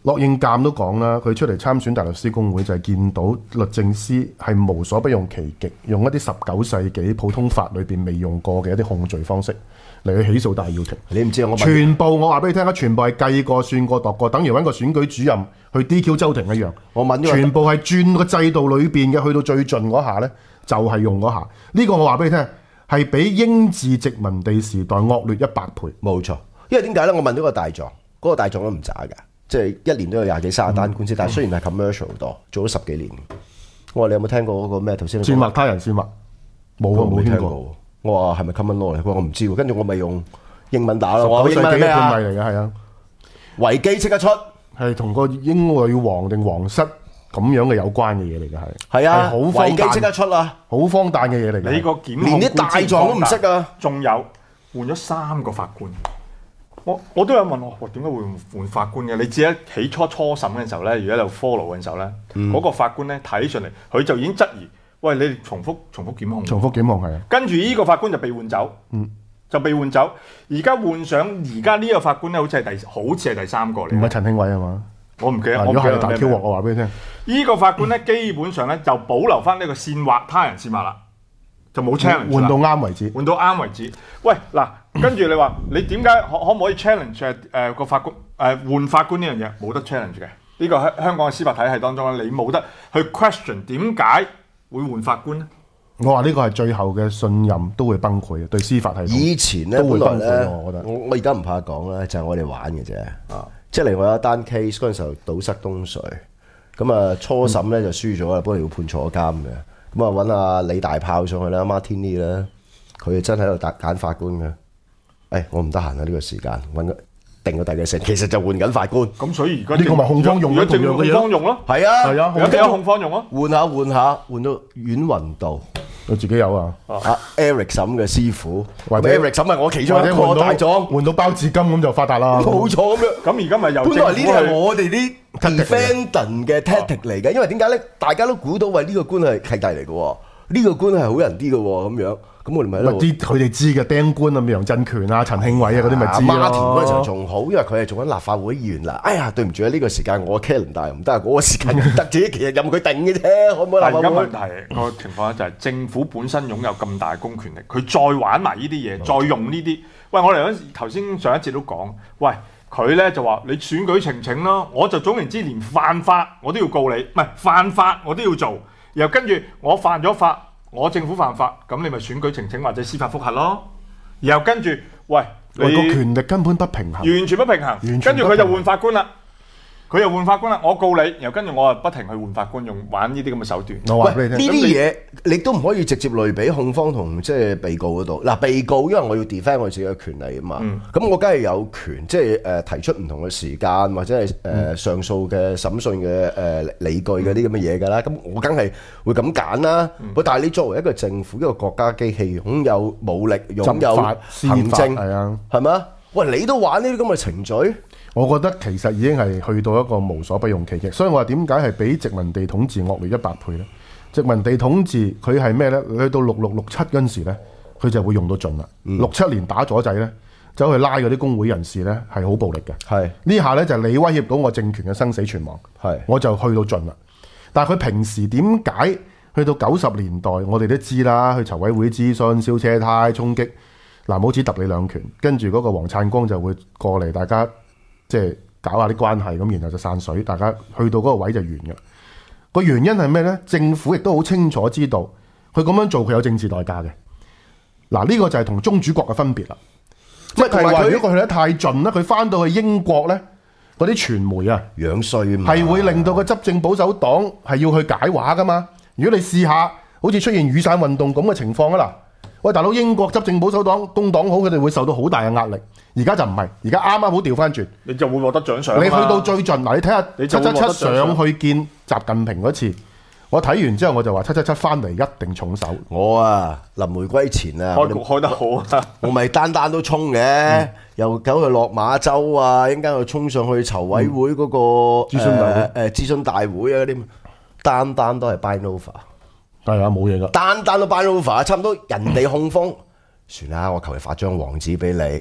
駱應鑑都講啦，佢出嚟參選大律師公會就係見到律政司係無所不用其極，用一啲19世紀普通法裏邊未用過嘅一啲控罪方式嚟去起訴戴耀廷。 你唔知我全部我話俾你聽啊，全部係計過、算過、度過，等於揾個選舉主任去 DQ 周庭一樣。 我問全部係轉個制度裏邊嘅，去到最盡嗰下呢，就係用嗰下。呢個我話俾你聽，係比英治殖民地時代惡劣100倍。 冇錯，因為點解咧？我問咗個大狀，嗰個大狀都唔渣㗎。即係一年都有20幾30單官司，但係雖然係 commercial 多，做咗10幾年。我話你有冇聽過嗰個咩頭先？ 煽惑他人煽惑，冇啊，冇聽過。 我話係咪 common law 嚟？佢話我唔知喎。跟住我咪用英文打咯。我 19世紀嘅判例嚟嘅，係啊。 維基即刻出， 係同個英女王定皇室咁樣嘅有關嘅嘢嚟嘅，係。 係啊， 好荒誕， 維基即刻出啦， 好荒誕嘅嘢嚟嘅。 你個檢控連啲大狀都唔識啊！ 仲有換咗3個法官。我都有問我點解會換法官嘅？你知咧起初審嘅時候咧，如果喺度 follow 嘅時候咧，嗰個法官咧睇上嚟，佢就已經質疑，喂，你哋重複檢控， 重複檢控係啊。 跟住呢個法官就被換走，就被換走。而家換上而家呢個法官咧，好似係第3個嚟。 唔係陳慶偉啊嘛？ 我唔記得。 如果係大 Q 鑊，我話俾你聽， 呢個法官咧基本上咧就保留翻呢個煽惑他人煽惑啦。就冇 challenge 換到啱為止， 換到啱為止。喂，嗱，跟住你話你點解可唔可以 challenge 個法官換法官呢樣嘢？冇得 challenge 嘅。呢個喺香港嘅司法體系當中咧，你冇得去 question 點解會換法官咧？ 我話呢個係最後嘅信任都會崩潰嘅，對司法系統以前咧都會崩潰。 本來我覺得我而家唔怕講啦，就係我哋玩嘅啫。即係嚟我有一單 case 嗰陣時候堵塞東隧，咁啊初審咧就輸咗啦，不過要判坐監嘅。咁啊揾阿李大炮上去啦 ，Martini 啦，佢真喺度揀法官嘅。我唔得閒啊，呢個時間揾個定個第幾成，其實就換緊法官。 咁所以而家呢個咪控方用咗同樣嘅嘢控方用咯。 係啊， 係啊， 有幾有控方用啊？ 換到阮雲道。 我自己有啊。 Eric 審嘅師傅， 或者 Eric 審係我其中一個大狀， 換到包紙巾咁就發達啦。 冇錯咁樣。 咁而家咪又本來呢啲係我哋啲 defendant 嘅 tactic 嚟嘅，因為點解咧？大家都估到喂呢個官係契弟嚟嘅，呢個官係好人啲嘅咁樣。咁我哋咪喺度啲佢哋知嘅釘官啊，楊振權啊、陳慶偉啊嗰啲咪知咯。 Martin 嗰陣時候仲好，因為佢係做緊立法會議員啦。哎呀，對唔住啊，呢個時間我 calendar 又唔得，嗰個時間唔得，自己其實任佢定嘅啫，可唔可以？ 但係而家問題個情況咧就係政府本身擁有咁大公權力，佢再玩埋呢啲嘢，再用呢啲。喂，我哋頭先上一節都講，喂佢咧就話你選舉呈請咯，我就總言之連犯法我都要告你，唔係犯法我都要做，然後跟住我犯咗法。我政府犯法，咁你咪選舉呈請或者司法覆核咯。然後跟住，喂，你個權力根本不平衡， 完全不平衡。跟住佢就換法官啦，我告你，然後跟住我啊不停去換法官，用玩呢啲咁嘅手段。 我話俾你聽， 呢啲嘢你都唔可以直接類比控方同即係被告嗰度。嗱，被告因為我要 defend 我自己嘅權利啊嘛，咁我梗係有權即係提出唔同嘅時間或者係上訴嘅審訊嘅理據嗰啲咁嘅嘢㗎啦。咁我梗係會咁揀啦。但係你作為一個政府一個國家機器，擁有武力，擁有行政， 係啊， 係咪？喂，你都玩呢啲咁嘅程序？ 我覺得其實已經係去到一個無所不用其極，所以我話點解係比殖民地統治惡劣100倍呢？殖民地統治佢係咩呢？去到6667嗰陣時呢，佢就會用到盡啦。67年打咗仔呢，走去拉嗰啲工會人士呢，係好暴力嘅。 係呢下呢，就係你威脅到我政權嘅生死存亡，我就去到盡啦。但係佢平時點解去到90年代，我哋都知啦，去籌委會諮詢、燒車胎、衝擊藍帽子揼你兩拳，跟住嗰個黃燦光就會過嚟，大家即係搞下啲關係，咁然後就散水，大家去到嗰個位就完嘅。個原因係咩呢？政府亦都好清楚知道，佢咁樣做佢有政治代價嘅。嗱，呢個就係同宗主國嘅分別啦。即係話，如果佢去得太盡咧，佢翻到去英國呢，嗰啲傳媒啊， 樣衰嘛， 係會令到個執政保守黨係要去解話噶嘛。如果你試下，好似出現雨傘運動咁嘅情況啊嗱。喂，大佬，英國執政保守黨工黨好，佢哋會受到好大嘅壓力。而家就唔係，而家啱啱好調翻轉， 你就會獲得獎賞。 你去到最盡嗱，你睇下777上去見習近平嗰次，我睇完之後我就話777翻嚟一定重手。 我啊臨回歸前啊， 開局開得好啊， 我咪單都衝嘅，又走去落馬洲啊，一陣間又衝上去籌委會嗰個諮詢大會啊嗰啲，單都係 buy over。 係啊，冇嘢噶， 單都 buy over，差唔多人哋控方算啦，我求其發張黃紙俾你，即係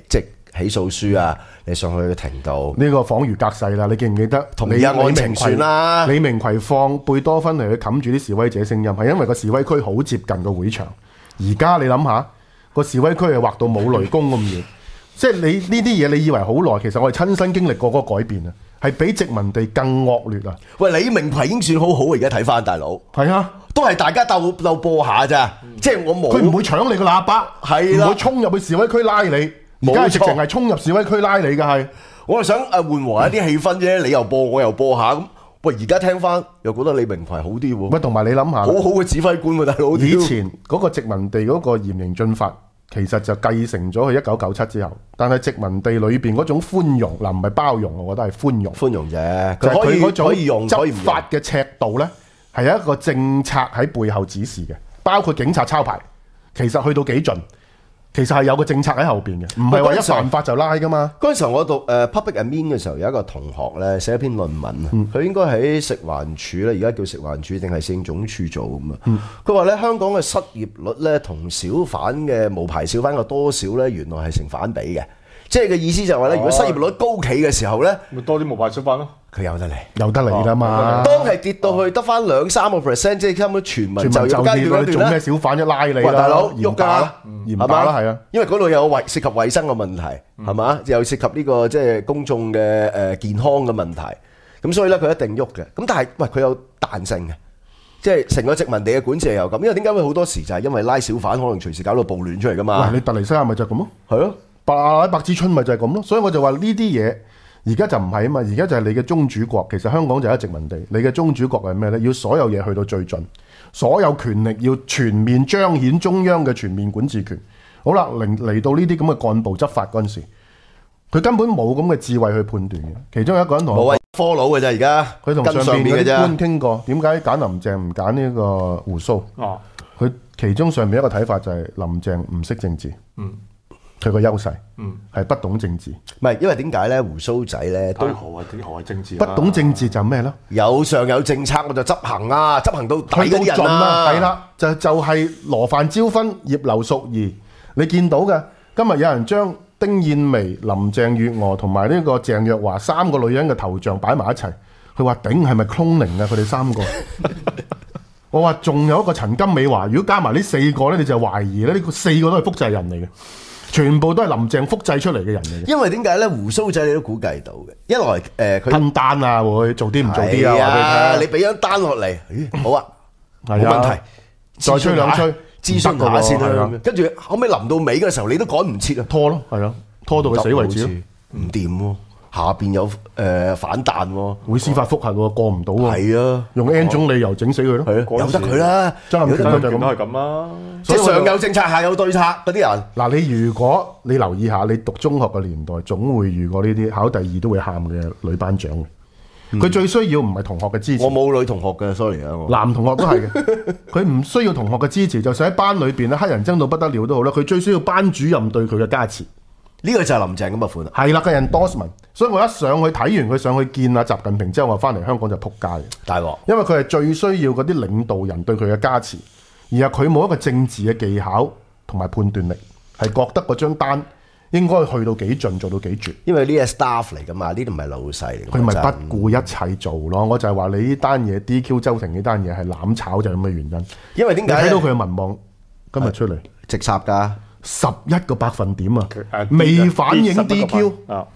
起訴書啊，你上去個庭度。 呢個恍如隔世啦！你記唔記得？ 同意案情算啦。 李明奎放貝多芬嚟去冚住啲示威者聲音，係因為個示威區好接近個會場。而家你諗下，個示威區係劃到冇雷公咁遠，即係你呢啲嘢，你以為好耐，其實我哋親身經歷過嗰個改變啊，係比殖民地更惡劣啊！ 喂，李明奎已經算好好，而家睇翻大佬。 係啊。 都係大家鬥播下咋，即係我冇。 佢唔會搶你個喇叭， 係啦， 唔會衝入去示威區拉你。而家係直情係衝入示威區拉你嘅係。 我係想緩和一啲氣氛啫，你又播我又播下咁。喂，而家聽翻又覺得李明奎好啲喎。 喂，同埋你諗下， 好好嘅指揮官喎，大佬。 以前嗰個殖民地嗰個嚴刑峻法，其實就繼承咗佢1997之後，但係殖民地裏邊嗰種寬容嗱，唔係包容，我覺得係寬容。 寬容啫， 就係佢嗰種可以用執法嘅尺度咧。係有一個政策喺背後指示嘅，包括警察抄牌，其實去到幾盡，其實係有個政策喺後邊嘅，唔係話一犯法就拉噶嘛。 嗰陣時候我讀public admin 嘅時候，有一個同學咧寫一篇論文，佢應該喺食環署咧，而家叫食環署定係市政總署做咁啊。佢話咧香港嘅失業率咧同小販嘅無牌小販嘅多少咧，原來係成反比嘅。即係嘅意思就係話咧，如果失業率高企嘅時候咧， 咪多啲無牌小販咯。 佢有得嚟， 有得嚟啦嘛。 當係跌到去得翻2-3%，即係根本全民就業階段嗰段咧， 做咩小販一拉你啦？ 大佬喐㗎， 嚴打啦，係啊。 因為嗰度有涉及衞生嘅問題，係嘛？又涉及呢個即係公眾嘅健康嘅問題，咁所以咧佢一定喐嘅。咁但係喂，佢有彈性嘅，即係成個殖民地嘅管治係有咁。因為點解會好多時就係因為拉小販可能隨時搞到暴亂出嚟㗎嘛？ 喂，你突尼西亞咪就係咁咯？ 係咯。 阿拉伯之春咪就係咁咯，所以我就話呢啲嘢而家就唔係啊嘛，而家就係你嘅宗主國。其實香港就係殖民地，你嘅宗主國係咩呢？要所有嘢去到最盡，所有權力要全面彰顯中央嘅全面管治權。好啦，嚟到呢啲咁嘅幹部執法嗰陣時，佢根本冇咁嘅智慧去判斷嘅。其中有一個人同我科佬嘅啫，而家佢同上邊嗰啲官傾過，點解揀林鄭唔揀呢個鬍鬚？佢其中上面一個睇法就係林鄭唔識政治。佢個優勢係不懂政治， 唔係因為點解咧？鬍鬚仔咧都何謂政治？ 不懂政治就咩咧？ 有上有政策我就執行啊，執行到睇嗰啲人啦， 係啦，就係羅范椒芬、葉劉淑儀，你見到嘅。今日有人將丁燕薇、林鄭月娥同埋呢個鄭若驊3個女人嘅頭像擺埋一齊，佢話頂係咪 cloning 啊？佢哋3個，我話仲有一個陳金美華，如果加埋呢4個咧，你就懷疑咧呢個4個都係複製人嚟嘅。全部都係林鄭複製出嚟嘅人嚟嘅。 因為點解咧？鬍鬚仔你都估計到嘅，一來佢吞單啊，會做啲唔做啲啊，話俾你聽。 你俾張單落嚟，好啊，冇問題， 再吹兩吹， 諮詢下先啦。跟住後尾臨到尾嘅時候，你都趕唔切啊， 拖咯，係啊，拖到佢死為止咯， 唔掂喎。下邊有反彈喎， 會司法覆核喎，過唔到喎。 係啊， 用 N 種理由整死佢咯。 係啊，由得佢啦。 曾蔭權都係咁啦。 即係上有政策，下有對策嗰啲人。 嗱，你如果你留意下，你讀中學嘅年代，總會遇過呢啲考第2都會喊嘅女班長嘅。佢最需要唔係同學嘅支持。 我冇女同學嘅 ，sorry 啊。 男同學都係嘅，佢唔需要同學嘅支持，就算喺班裏邊咧，黑人憎到不得了都好啦。佢最需要班主任對佢嘅加持。 呢個就係林鄭咁嘅款啦， 係啦，嘅 endorsement，所以我一上去睇完佢上去見阿習近平之後，我翻嚟香港就撲街， 大鑊， 因為佢係最需要嗰啲領導人對佢嘅加持，而係佢冇一個政治嘅技巧同埋判斷力，係覺得嗰張單應該去到幾盡，做到幾絕。 因為呢係 staff 嚟噶嘛，呢度唔係老細嚟， 佢咪不顧一切做咯。我就係話你呢單嘢 DQ 周庭呢單嘢係攬炒就係咁嘅原因。因為點解睇到佢嘅民望今日出嚟直插㗎。 11個百分點啊，未反映 DQ，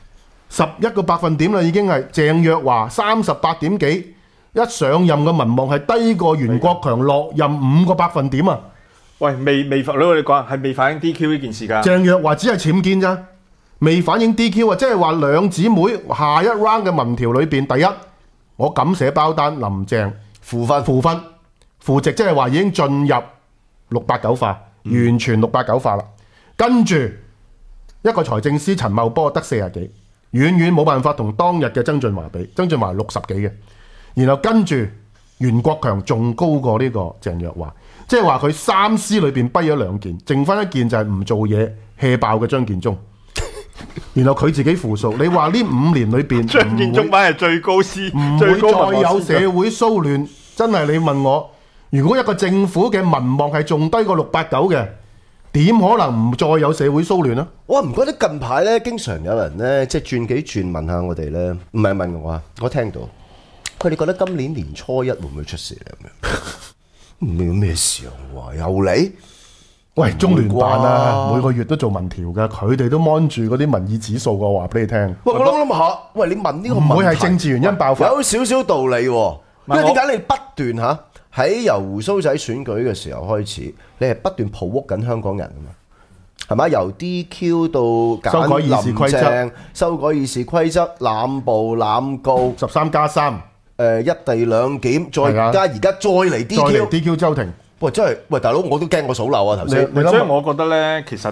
11個百分點啦，已經係鄭若驊38點幾，一上任嘅民望係低過袁國強落任5個百分點啊！ 喂，未反，你講係未反映 DQ 呢件事㗎？ 鄭若驊只係僭建咋，未反映 DQ 啊！即係話兩姊妹下一 round 嘅民調裏邊，第一我敢寫包單，林鄭負分負值，即係話已經進入689化，完全689化啦。跟住一個財政司陳茂波得40幾，遠遠冇辦法同當日嘅曾俊華比，曾俊華60幾嘅。然後跟住袁國強仲高過呢個鄭若驊，即係話佢3司裏邊跛咗2件，剩翻1件就係唔做嘢 hea 爆嘅張建宗。然後佢自己負數，你話呢5年裏邊張建宗版係最高司， 唔會再有社會騷亂。真係你問我，如果一個政府嘅民望係仲低過689嘅， 點可能唔再有社會騷亂啊？ 我唔覺得近排咧，經常有人咧即係轉幾轉問下我哋咧，唔係問我啊，我聽到佢哋覺得今年年初一會唔會出事咧咁樣？唔知咩事啊？話又嚟？ 喂，中聯辦啊，每個月都做民調㗎，佢哋都 mon 住嗰啲民意指數㗎，話俾你聽。 喂，我諗下，喂，你問呢個問題唔會係政治原因爆發？ 有少少道理喎，因為點解你不斷嚇喺由胡鬚仔選舉嘅時候開始，你係不斷抱屋緊香港人啊嘛？係咪？由 DQ 到修改議事規則， 修改議事規則，濫捕濫告 13+3， 一地兩檢，再加而家再嚟 DQ 周庭。 喂，真係喂，大佬我都驚我數漏啊頭先。 所以我覺得咧，其實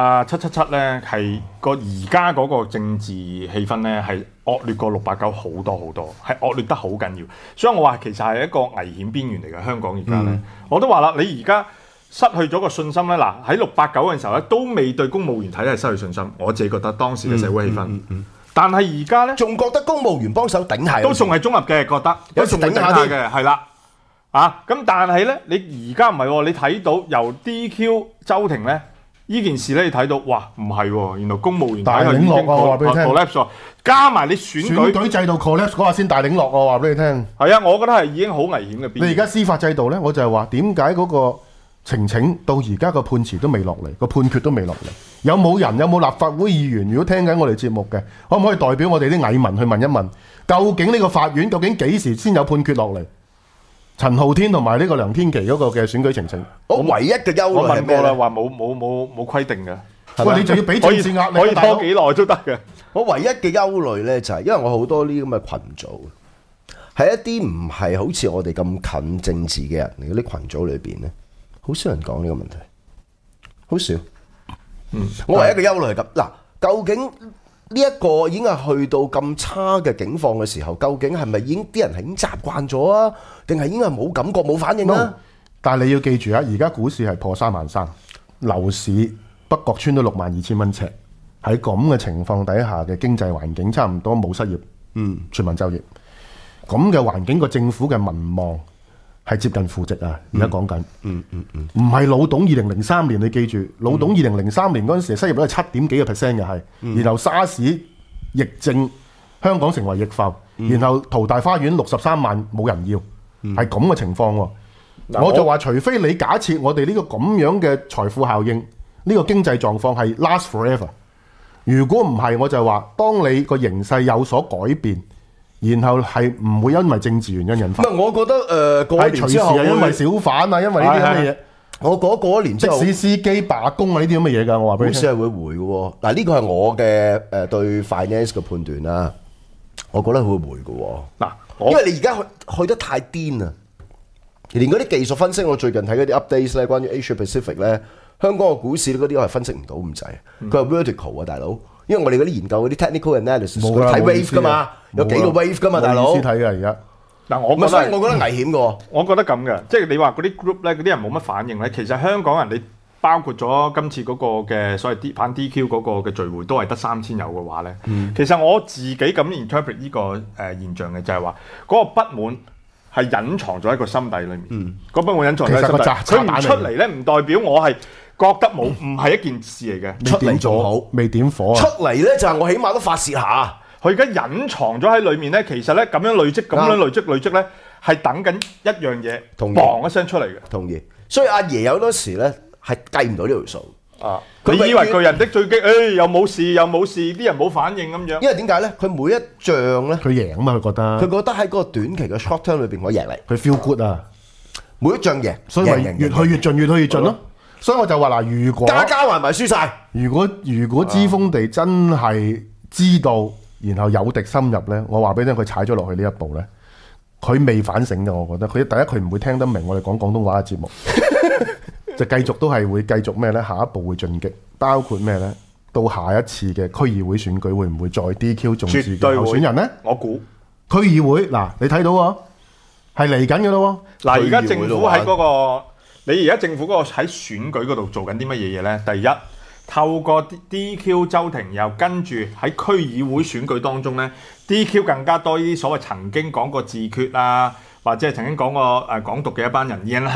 777咧係而家嗰個政治氣氛咧係惡劣過689好多好多，係惡劣得好緊要。所以我話其實係一個危險邊緣嚟嘅香港而家咧，我都話啦，你而家失去咗個信心咧，嗱喺689嘅時候咧都未對公務員體系失去信心，我自己覺得當時嘅社會氣氛。但係而家咧仲覺得公務員幫手頂下， 都仲係中立嘅，覺得有時頂下嘅，係啦。咁但係咧，你而家唔係喎，你睇到由 DQ 周庭咧，呢件事咧，你睇到，哇，唔係喎，原來公務員大領落啊！話俾你聽 collapse 加埋你選舉制度 collapse 嗰下先大領落啊！話俾你聽。係啊，我覺得係已經好危險嘅邊緣。 你而家司法制度咧，我就係話點解嗰個呈請到而家個判詞都未落嚟，個判決都未落嚟？有冇立法會議員如果聽緊我哋節目嘅，可唔可以代表我哋啲蟻民去問一問，究竟呢個法院究竟幾時先有判決落嚟？陳浩天同埋呢個梁天琦嗰個嘅選舉呈請， 我唯一嘅憂慮我問過啦， 係咩咧？ 話冇規定嘅。 喂，你就要俾政治壓力， 可以拖幾耐都得嘅。 我唯一嘅憂慮咧就係，因為我好多呢啲咁嘅群組，係一啲唔係好似我哋咁近政治嘅人嚟嗰啲群組裏邊咧，好少人講呢個問題，好少。我唯一嘅憂慮係咁嗱，究竟呢一個已經係去到咁差嘅境況嘅時候，究竟係咪已經啲人係已經習慣咗啊？定係已經係冇感覺冇反應啊？ 但係你要記住啊，而家股市係破3萬3，樓市北角村都62000蚊尺，喺咁嘅情況底下嘅經濟環境，差唔多冇失業，全民就業，咁嘅環境個政府嘅民望係接近負值啊！而家講緊，唔係老董2003年，你記住，老董2003年嗰陣時失業率係7.幾個%嘅係，然後沙士疫症，香港成為疫埠，然後淘大花園63萬冇人要，係咁嘅情況喎。我就話，除非你假設我哋呢個咁樣嘅財富效應，呢個經濟狀況係 last forever。如果唔係，我就話，當你個形勢有所改變，然後係唔會因為政治原因引發。 我覺得過一年之後係因為小販啊，因為呢啲咁嘅嘢。 我覺得過一年之後， 的士司機罷工啊，呢啲咁嘅嘢㗎，我話俾你聽。 股市係會回嘅喎。嗱，呢個係我嘅對 finance 嘅判斷啦。我覺得佢會回嘅喎。嗱，因為你而家去得太癲啊！連嗰啲技術分析，我最近睇嗰啲 updates 咧，關於 Asia Pacific 咧，香港嘅股市嗰啲我係分析唔到咁滯。佢係 vertical 啊，大佬。因為我哋嗰啲研究嗰啲 technical analysis，佢睇 wave 㗎嘛，有幾個 wave 㗎嘛，大佬。 冇意思睇㗎而家。 嗱， 所以我覺得危險嘅。 我覺得咁嘅，即係你話嗰啲 group 咧，嗰啲人冇乜反應咧。其實香港人你包括咗今次嗰個嘅所謂反 DQ 嗰個嘅聚會，都係得3000有嘅話咧。其實我自己咁 interpret 呢個現象嘅就係話，嗰個不滿係隱藏咗喺個心底裏面。嗰不滿隱藏咗喺心底，佢唔出嚟咧，唔代表我係覺得冇，唔係一件事嚟嘅。 出嚟仲好， 未點火啊！ 出嚟咧就係我起碼都發泄下。 佢而家隱藏咗喺裏面咧，其實咧咁樣累積咧，係等緊一樣嘢，砰一聲出嚟嘅。 同意。所以阿爺有多時咧係計唔到呢條數。 你以為巨人的追擊，又冇事，啲人冇反應咁樣。 因為點解咧？佢每一仗咧， 佢贏啊嘛，佢覺得喺嗰個短期嘅 short term 裏邊，我贏你。 佢 feel good 啊！ 每一仗贏， 所以咪越去越盡咯。所以我就話嗱，如果加埋輸晒， 如果知風地真係知道。然後有敵深入咧，我話俾你聽，佢踩咗落去呢一步咧，佢未反省嘅，我覺得佢第一佢唔會聽得明我哋講廣東話嘅節目，就繼續都係會繼續咩咧？下一步會進擊，包括咩咧？到下一次嘅區議會選舉會唔會再 DQ 重視嘅候選人咧？ 我估區議會嗱，你睇到喎，係嚟緊嘅咯喎。 嗱，而家政府喺嗰個，你而家政府嗰個喺選舉嗰度做緊啲乜嘢嘢咧？第一，透過 DQ 周庭，又跟住喺區議會選舉當中咧 DQ 更加多呢啲所謂曾經講過自決啊，或者係曾經講過港獨嘅一班人，然後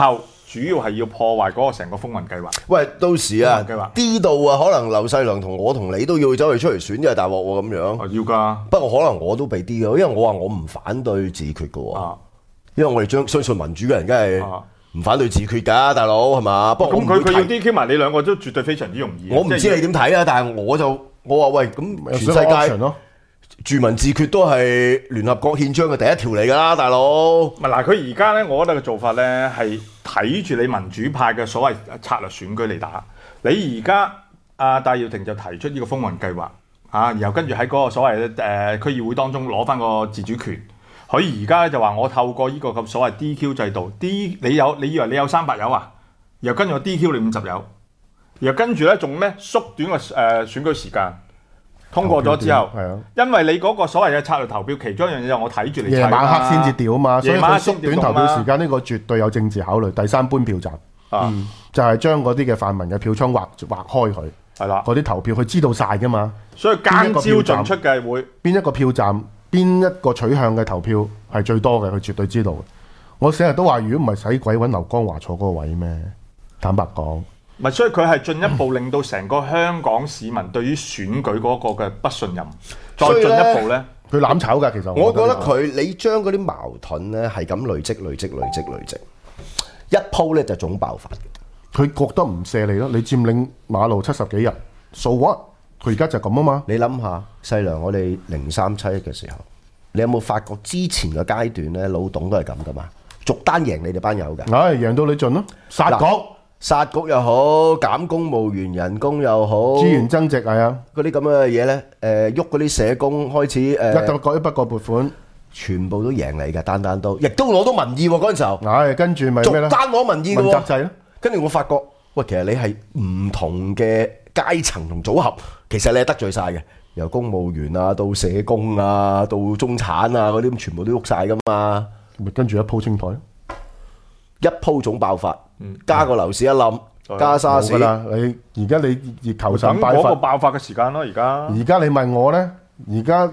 主要係要破壞嗰個成個風雲計劃。 喂，到時啊計劃 ，D 度啊，可能劉細良同我同你都要走去出嚟選，真係大鑊喎咁樣。 要㗎， 不過可能我都被 D 嘅，因為我話我唔反對自決嘅喎，因為我哋相信民主嘅人，梗係唔反對自決㗎，大佬係嘛？不過咁佢要 DQ 埋你兩個都絕對非常之容易。 我唔知你點睇啊，但係我話喂，咁全世界住民自決都係聯合國憲章嘅第一條嚟㗎啦，大佬。 唔係嗱，佢而家咧，我覺得嘅做法咧係睇住你民主派嘅所謂策略選舉嚟打。你而家戴耀廷就提出呢個風雲計劃然後跟住喺嗰個所謂區議會當中攞翻個自主權。佢而家就話我透過呢個咁所謂 DQ 制度你以為你有300友啊？然後跟住我 DQ 你50友，然後跟住咧仲咩縮短個選舉時間。通過咗之後，因為你嗰個所謂嘅策略投票，其中一樣嘢就我睇住你夜晚黑先至調啊嘛，所以佢縮短投票時間呢個絕對有政治考慮。第三搬票站就係將嗰啲嘅泛民嘅票倉劃開佢，係啦，嗰啲投票佢知道晒噶嘛， 所以間招盡出嘅會邊一個票站邊一個取向嘅投票係最多嘅，佢絕對知道嘅。我成日都話，如果唔係使鬼揾劉江華坐嗰個位咩？坦白講。 所以佢係進一步令到成個香港市民對於選舉嗰個嘅不信任，再進一步咧， 佢攬炒㗎。其實我覺得你將嗰啲矛盾咧係咁累積，一鋪咧就總爆發嘅。 佢覺得唔射你咯，你佔領馬路70幾日，so what？佢而家就咁啊嘛。 你諗下，細良，我哋0371嘅時候，你有冇發覺之前嘅階段咧，老董都係咁噶嘛？逐單贏你哋班友㗎。 贏到你盡咯，殺局又好，減公務員人工又好， 資源增值係啊， 嗰啲咁嘅嘢咧，喐嗰啲社工開始一筆過撥款， 全部都贏你嘅，單都，亦都攞到民意喎嗰陣時候。 跟住咪咩咧？ 逐單攞民意嘅喎。 問責制咯。 跟住我發覺，喂，其實你係唔同嘅階層同組合，其實你係得罪晒嘅，由公務員啊到社工啊到中產啊嗰啲，全部都喐晒噶嘛。 咪跟住一鋪清台， 一鋪總爆發。加個樓市一冧，加沙士啦！你而家你求神拜佛， 等嗰個爆發嘅時間咯。而家你問我咧，而家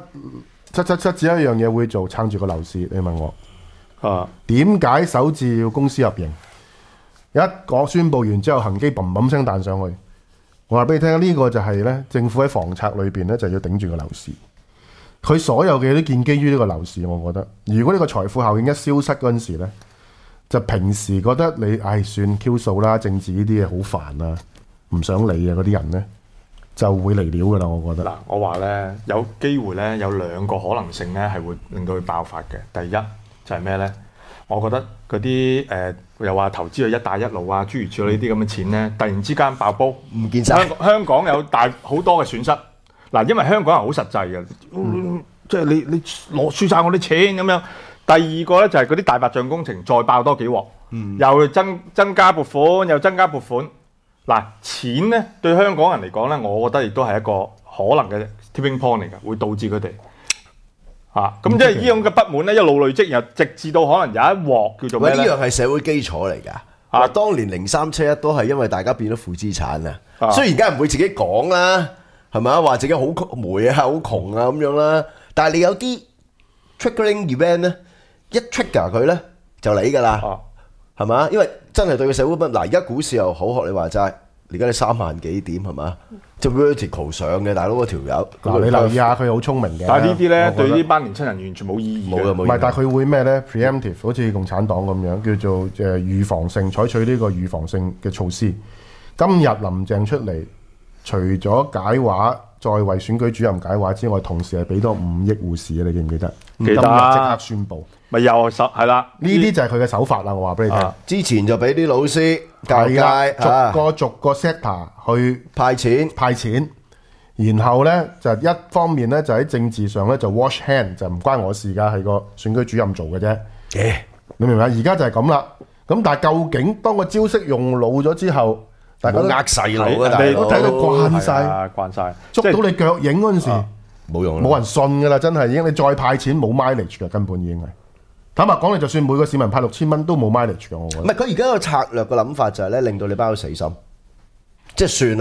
777只有一樣嘢會做，撐住個樓市。你問我點解首置要公司入營？一講宣佈完之後，恆基砰砰聲彈上去。我話俾你聽，呢個就係咧政府喺房策裏邊咧就要頂住個樓市。佢所有嘅嘢都建基於呢個樓市。我覺得，如果呢個財富效應一消失嗰陣時咧，就平時覺得你算 Q 數啦，政治呢啲嘢好煩啊，唔想理啊嗰啲人咧，就會嚟料噶啦。我覺得我話咧有機會咧有2個可能性咧係會令到佢爆發嘅。第一就係咩咧？我覺得嗰啲又話投資去一帶一路啊，諸如此類呢啲咁嘅錢咧，突然之間爆煲， 唔見晒。 香港有好多嘅損失。嗱，因為香港人好實際嘅，即係你輸晒我啲錢咁樣。第二個咧就係嗰啲大白象工程再爆多幾鑊，又增加撥款，又增加撥款。嗱，錢咧對香港人嚟講咧，我覺得亦都係一個可能嘅 tipping point 嚟㗎，會導致佢哋咁即係呢種嘅不滿咧一路累積，然後直至到可能有一鑊叫做咩咧？ 呢樣係社會基礎嚟㗎。當年0371都係因為大家變咗負資產啊，雖然而家唔會自己講啦，係咪啊？話自己好霉啊，好窮啊咁樣啦，但係你有啲 triggering event 咧。一 trigger 佢咧就嚟㗎啦，係嘛？因為真係對個社會而家股市又好，學你話齋，而家你3萬幾點係嘛？即係 vertical 上嘅大佬嗰條友。 你留意下佢好聰明嘅。 但係呢啲咧對呢班年青人完全冇意義嘅。 唔係，但係佢會咩咧 ？preemptive 好似共產黨咁樣，叫做預防性，採取呢個預防性嘅措施。今日林鄭出嚟，除咗解話，再為選舉主任解話之外，同時係俾多5億護士嘅，你記唔記得？ 記得。 今日即刻宣佈。 咪又係啦， 呢啲就係佢嘅手法啦。我話俾你聽， 之前就俾啲老師教界逐個 sector 去派錢， 然後咧就一方面咧就喺政治上咧就 wash hand， 就唔關我事㗎，係個選舉主任做嘅啫。你明唔明？而家就係咁啦。咁但係究竟當個招式用老咗之後，大家都呃細佬啊， 大家都睇到慣晒，捉到你腳影嗰陣時， 冇用啦， 冇人信㗎啦，真係已經你再派錢冇 mileage 㗎，根本已經係。坦白講，你就算每個市民派6000蚊都冇 mileage 嘅，我覺得。 唔係佢而家個策略嘅諗法就係咧，令到你包到死心，即係算啦，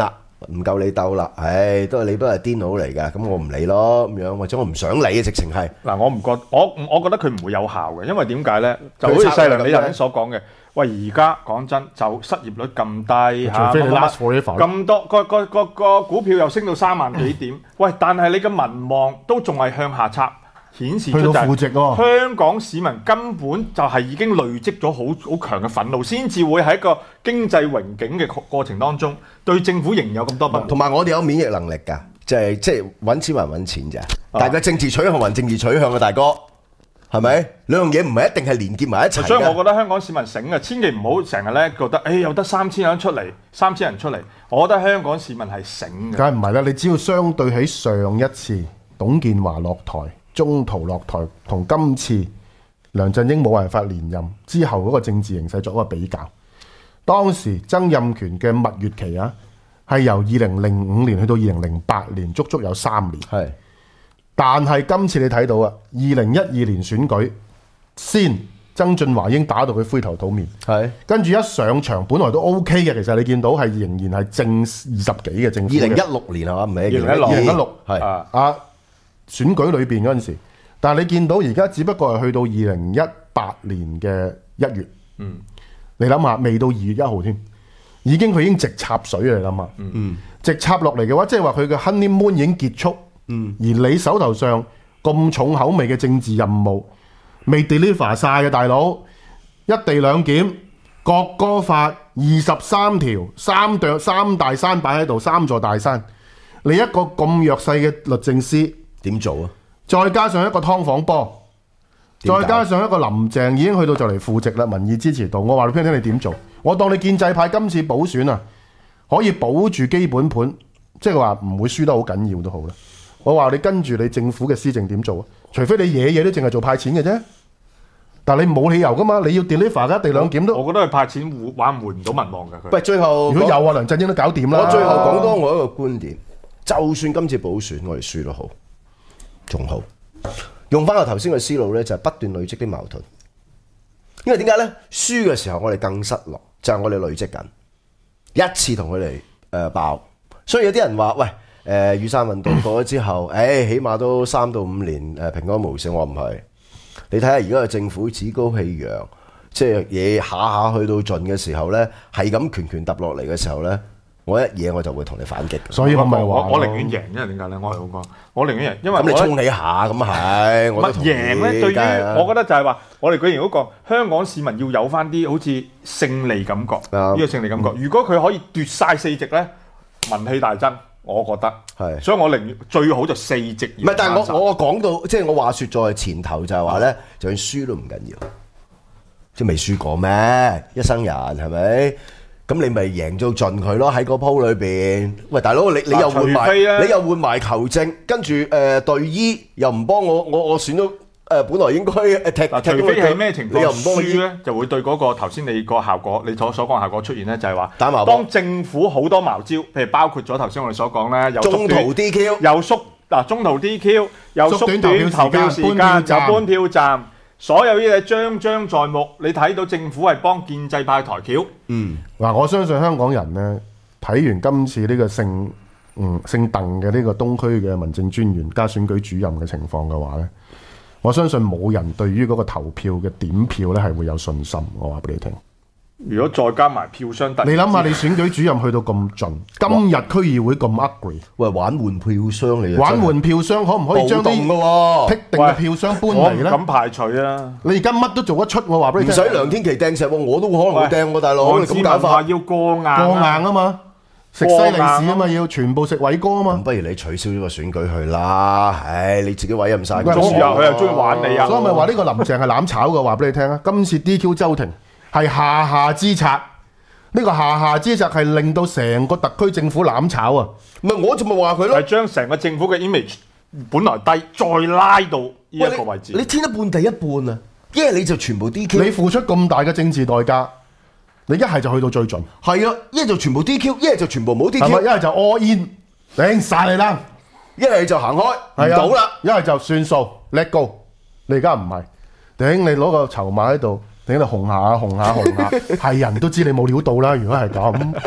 唔夠你鬥啦，唉，都係你都係癲佬嚟㗎，咁我唔理咯咁樣，或者我唔想理啊，直情係。 嗱，我覺得佢唔會有效嘅，因為點解咧？就好似細良你頭先所講嘅，喂，而家講真，就失業率咁低嚇， 除非你 last forever 咁多個股票又升到3萬幾點，喂，但係你嘅民望都仲係向下插。顯示出就係去到負值喎， 香港市民根本就係已經累積咗好強嘅憤怒，先至會喺一個經濟榮景嘅過程當中，對政府仍然有咁多不滿。 同埋我哋有免疫能力㗎，即係揾錢還揾錢咋，但係政治取向還政治取向啊，大哥，係咪？兩樣嘢唔係一定係連結埋一齊。 所以我覺得香港市民醒啊，千祈唔好成日咧覺得，有得3000人出嚟，我覺得香港市民係醒嘅。 梗係唔係啦？你只要相對起上一次董建華落台。中途落台同今次梁振英冇辦法連任之後嗰個政治形勢作一個比較，當時曾蔭權嘅蜜月期啊，係由2005年去到2008年，足足有3年。 係， 但係今次你睇到啊，2012年選舉先曾俊華已經打到佢灰頭土面， 係，跟住一上場本來都 OK 嘅，其實你見到係仍然係正20幾嘅政府。 2016年係嘛？唔係 2016 係啊。選舉裏邊嗰陣時，但係你見到而家只不過係去到2018年嘅1月，你諗下未到2月1號添，已經佢已經直插水啦，你諗下，直插落嚟嘅話，即係話佢嘅 honeymoon 已經結束，而你手頭上咁重口味嘅政治任務未 deliver 晒嘅大佬，一地兩檢、國歌法、23條、三大山擺喺度，3座大山，你一個咁弱勢嘅律政司。 點做啊？ 再加上一個劏房波，再加上一個林鄭已經去到就嚟負值啦，民意支持度，我話你聽你點做？我當你建制派今次補選啊，可以保住基本盤，即係話唔會輸得好緊要都好啦。我話你跟住你政府嘅施政點做啊？除非你嘢都淨係做派錢嘅啫，但係你冇理由噶嘛，你要 deliver 嘅一地兩檢都。 我覺得佢派錢挽回唔到民望㗎佢。 喂，最後如果有啊，梁振英都搞掂啦。 我最後講多我一個觀點，就算今次補選我哋輸都好。仲好，用翻我頭先嘅思路咧，就係不斷累積啲矛盾。因為點解咧？輸嘅時候我哋更失落，就係我哋累積緊一次同佢哋爆。所以有啲人話：喂，雨傘運動過咗之後，起碼都3到5年平安無事。我唔係，你睇下而家嘅政府趾高氣揚，即係嘢下下去到盡嘅時候咧，係咁拳揼落嚟嘅時候咧。我一嘢我就會同你反擊， 所以我咪話我寧願贏，因為點解咧？我係咁講，我寧願贏，因為咁你衝起下咁係， 乜贏咧？對於我覺得就係話，我哋舉完嗰個香港市民要有翻啲好似勝利感覺，呢個勝利感覺。如果佢可以奪晒4席咧，民氣大增，我覺得係。所以我寧願最好就4席。 唔係，但係我講到即係我話説在前頭就係話咧，就算輸都唔緊要，即係未輸過咩？一生人係咪？咁你咪贏到盡佢咯，喺個鋪裏邊。喂，大佬，你又換埋球證，跟住隊醫又唔幫我選到本來應該踢。 除非係咩情況輸咧，就會對嗰個頭先你個效果，你所講嘅效果出現咧，就係話打矛波。 當政府好多茅招，譬如包括咗頭先我哋所講咧， 中途 DQ， 又中途 DQ， 又縮短投票時間，又搬票站。所有呢啲張在目，你睇到政府係幫建制派抬轎。 嗱，我相信香港人呢，睇完今次呢個姓鄧嘅呢個東區嘅民政專員加選舉主任嘅情況嘅話呢，我相信冇人對於嗰個投票嘅點票呢係會有信心。我話俾你聽。 如果再加埋票箱， 你諗下，你選舉主任去到咁盡，今日區議會咁 ugly， 喂，玩換票箱嚟， 玩換票箱可唔可以將啲剔定嘅票箱搬嚟咧？ 我唔敢排除啊！ 你而家乜都做得出，我話俾你聽。 唔使梁天琦掟石喎，我都可能會掟喎，大佬。你咁搞法要過硬啊嘛，食西利士啊嘛，要全部食偉哥啊嘛。 咁不如你取消呢個選舉去啦，唉，你自己委任晒。 佢又中意玩你啊！ 所以咪話呢個林鄭係攬炒嘅，話俾你聽啊！今次 DQ 周庭係下之策。呢個下之策係令到成個特區政府攬炒啊！ 唔係我就咪話佢咯， 係將成個政府嘅 image 本來低，再拉到呢一個位置。 你天一半地一半啊！一係你就全部 DQ， 你付出咁大嘅政治代價，你一係就去到最盡。 係啊，一係就全部 DQ， 一係就全部冇 DQ， 一係就 all in， 頂晒你啦！ 一係就行開唔到啦， 一係就算數 let go。你而家唔係，頂你攞個籌碼喺度。你喺度紅下，係人都知你冇料到啦。如果係咁，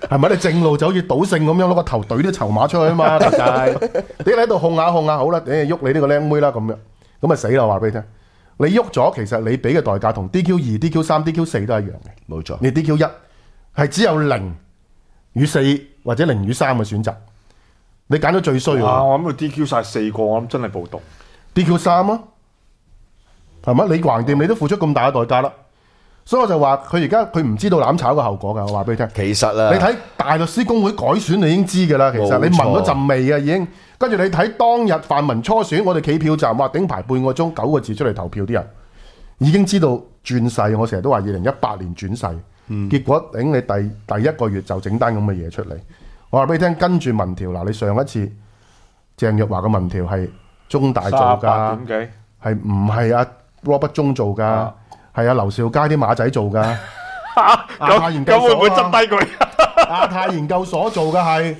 係咪？你正路就好似賭聖咁樣攞個頭懟啲籌碼出去啊嘛，大界。你喺度控下，好啦，你喐你呢個靚妹啦咁樣，咁啊死啦！我話俾你聽，你喐咗，其實你俾嘅代價同 DQ2、DQ3、DQ4 都係一樣嘅。 冇錯， 你 DQ1 係只有0與4或者0與3嘅選擇，你揀咗最衰喎。 我諗佢 DQ 晒4個，我諗真係暴動。 DQ3啊，係咪？你橫掂你都付出咁大嘅代價啦。所以我就話佢而家佢唔知道攬炒嘅後果㗎，我話俾你聽。 其實啊， 你睇大律師公會改選你已經知㗎啦，其實你聞到陣味啊已經。跟住你睇當日泛民初選，我哋企票站話頂排半個鐘9個字出嚟投票啲人，已經知道轉勢。我成日都話2018年轉勢，結果頂你第一個月就整單咁嘅嘢出嚟。我話俾你聽，跟住民調嗱，你上一次鄭若驊嘅民調係中大做㗎，係唔係阿 Robert 中做㗎？係啊，劉兆佳啲馬仔做㗎，亞太研究所會唔會執低佢？ 亞太研究所做嘅係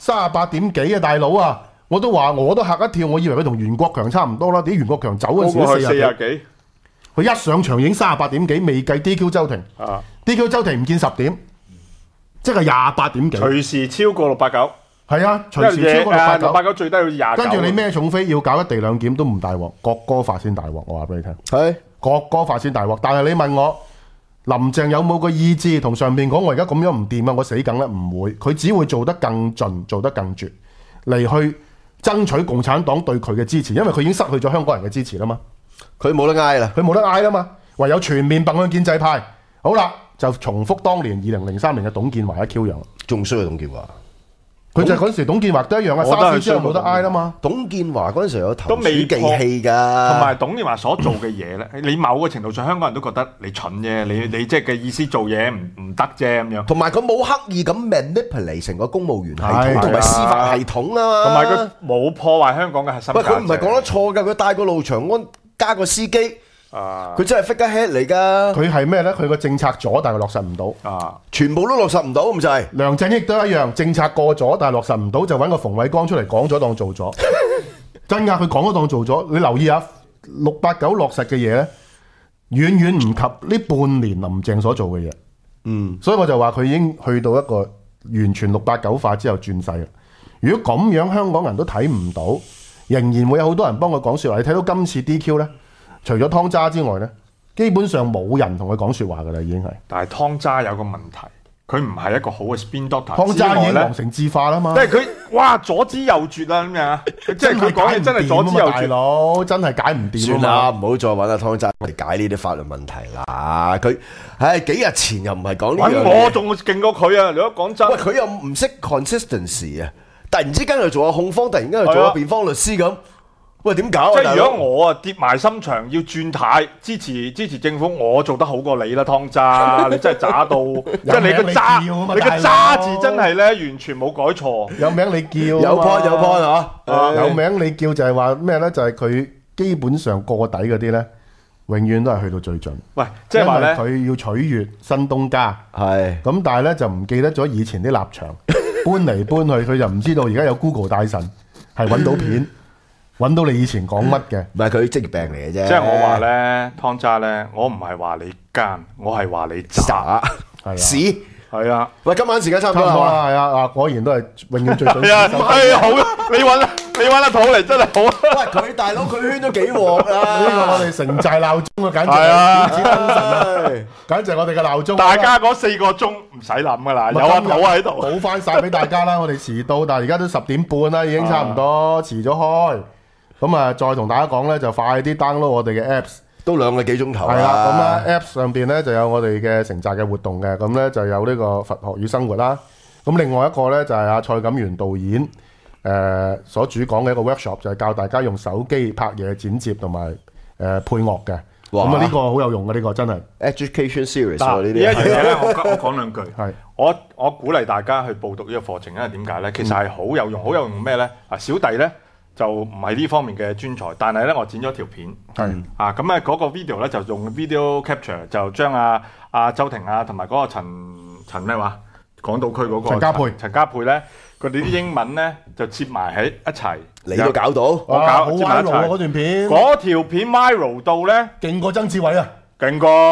38點幾啊，大佬啊！我都話我都嚇一跳，我以為佢同袁國強差唔多啦。啲袁國強走嗰時都40幾，佢一上場已經38點幾，未計 DQ 周庭，DQ 周庭唔見10點，即係28點幾， 隨時超過689。 係啊，隨時超過 689最低要29。 跟住你孭重飛要搞一地兩檢都唔大鑊，國歌法先大鑊。我話俾你聽，係國歌法先大鑊。但係你問我林鄭有冇個意志同上邊講我而家咁樣唔掂啊，我死梗咧，唔會，佢只會做得更盡，做得更絕嚟去爭取共產黨對佢嘅支持，因為佢已經失去咗香港人嘅支持啦嘛， 佢冇得嗌啦， 佢冇得嗌啦嘛，唯有全面崩向建制派。好啦，就重複當年2003年嘅董建華一 Q 樣，仲衰過董建華。佢就係嗰陣時，董建華都一樣啊！沙士之後冇得嗌啦嘛。董建華嗰陣時有投鼠忌器㗎， 同埋董建華所做嘅嘢咧，你某個程度上香港人都覺得你蠢啫，你即係嘅意思做嘢唔得啫咁樣。 同埋佢冇刻意咁 manipulate 成個公務員系統同埋司法系統啊嘛。 同埋佢冇破壞香港嘅核心價值。 佢唔係講得錯㗎，佢帶個路長安加個司機。佢真係 figurehead 嚟㗎。 佢係咩咧？佢個政策咗，但係落實唔到。全部都落實唔到咁就係。 梁振英都一樣，政策過咗，但係落實唔到，就揾個馮偉光出嚟講咗當做咗。真㗎，佢講咗當做咗。你留意下689落實嘅嘢咧，遠遠唔及呢半年林鄭所做嘅嘢。所以我就話佢已經去到一個完全689化之後轉勢啦。如果咁樣香港人都睇唔到，仍然會有好多人幫佢講説話。你睇到今次 DQ 咧？除咗湯渣之外咧，基本上冇人同佢講説話㗎啦，已經係。 但係湯渣有個問題，佢唔係一個好嘅 spin doctor。 湯渣已經皇城智化啦嘛。 即係佢哇左支右絕啦咁樣，即係佢講嘢真係左支右絕。大佬真係解唔掂。 算啦，唔好再揾阿湯渣嚟解呢啲法律問題啦。佢幾日前又唔係講呢樣嘢。 我仲勁過佢啊！如果講真， 喂佢又唔識 consistency 啊！突然之間又做下控方，突然間又做下辯方律師咁。喂，點搞啊？ 即係如果我啊跌埋心腸要轉軚支持政府，我做得好過你啦，湯渣！你真係渣到，即係你個渣，你個渣字真係咧完全冇改錯。 有名你叫， 有 point 嚇， 有名你叫就係話咩咧？就係佢基本上過底嗰啲咧，永遠都係去到最盡。 喂，即係話咧， 佢要取悅新東家，係咁，但係咧就唔記得咗以前啲立場，搬嚟搬去，佢就唔知道而家有 Google 大神係揾到片。揾到你以前講乜嘅， 唔係佢職業病嚟嘅啫。 即係我話咧，湯渣咧，我唔係話你奸，我係話你渣， 係屎， 係啊。 喂，今晚時間差唔多啦， 係啊，果然都係永遠最準。 係啊，係好啊，你揾得土嚟真係好啊。 喂，佢大佬佢圈咗幾鑊啊！ 呢個我哋城寨鬧鐘啊，簡直係啊， 電子燈神啊，簡直係我哋嘅鬧鐘。 大家嗰4個鐘唔使諗噶啦，有阿土喺度， 補翻晒俾大家啦。我哋遲到，但係而家都10點半啦，已經差唔多遲咗開。咁啊，再同大家講咧，就快啲 download 我哋嘅 Apps， 都2個幾鐘頭啦。 係啦，咁啊 Apps 上邊咧就有我哋嘅城寨嘅活動嘅，咁咧就有呢個佛學與生活啦。咁另外一個咧就係阿蔡錦元導演所主講嘅一個 workshop，就係教大家用手機拍嘢剪接同埋配樂嘅。咁啊呢個好有用嘅，呢個真係 education series 呢啲嘢咧，我講兩句。 係我鼓勵大家去報讀呢個課程，因為點解咧？其實係好有用，好有用咩咧？啊，小弟咧。就唔係呢方面嘅專才，但係咧我剪咗條片，咁啊嗰個 video 咧就用 video capture 就將阿周庭同埋嗰個陳咩話港島區嗰個陳家佩咧，佢哋啲英文咧就接埋喺一齊， 你都搞到， 我搞接埋一齊嗰段片， 嗰條片 viral 到咧， 勁過曾志偉啊， 勁過。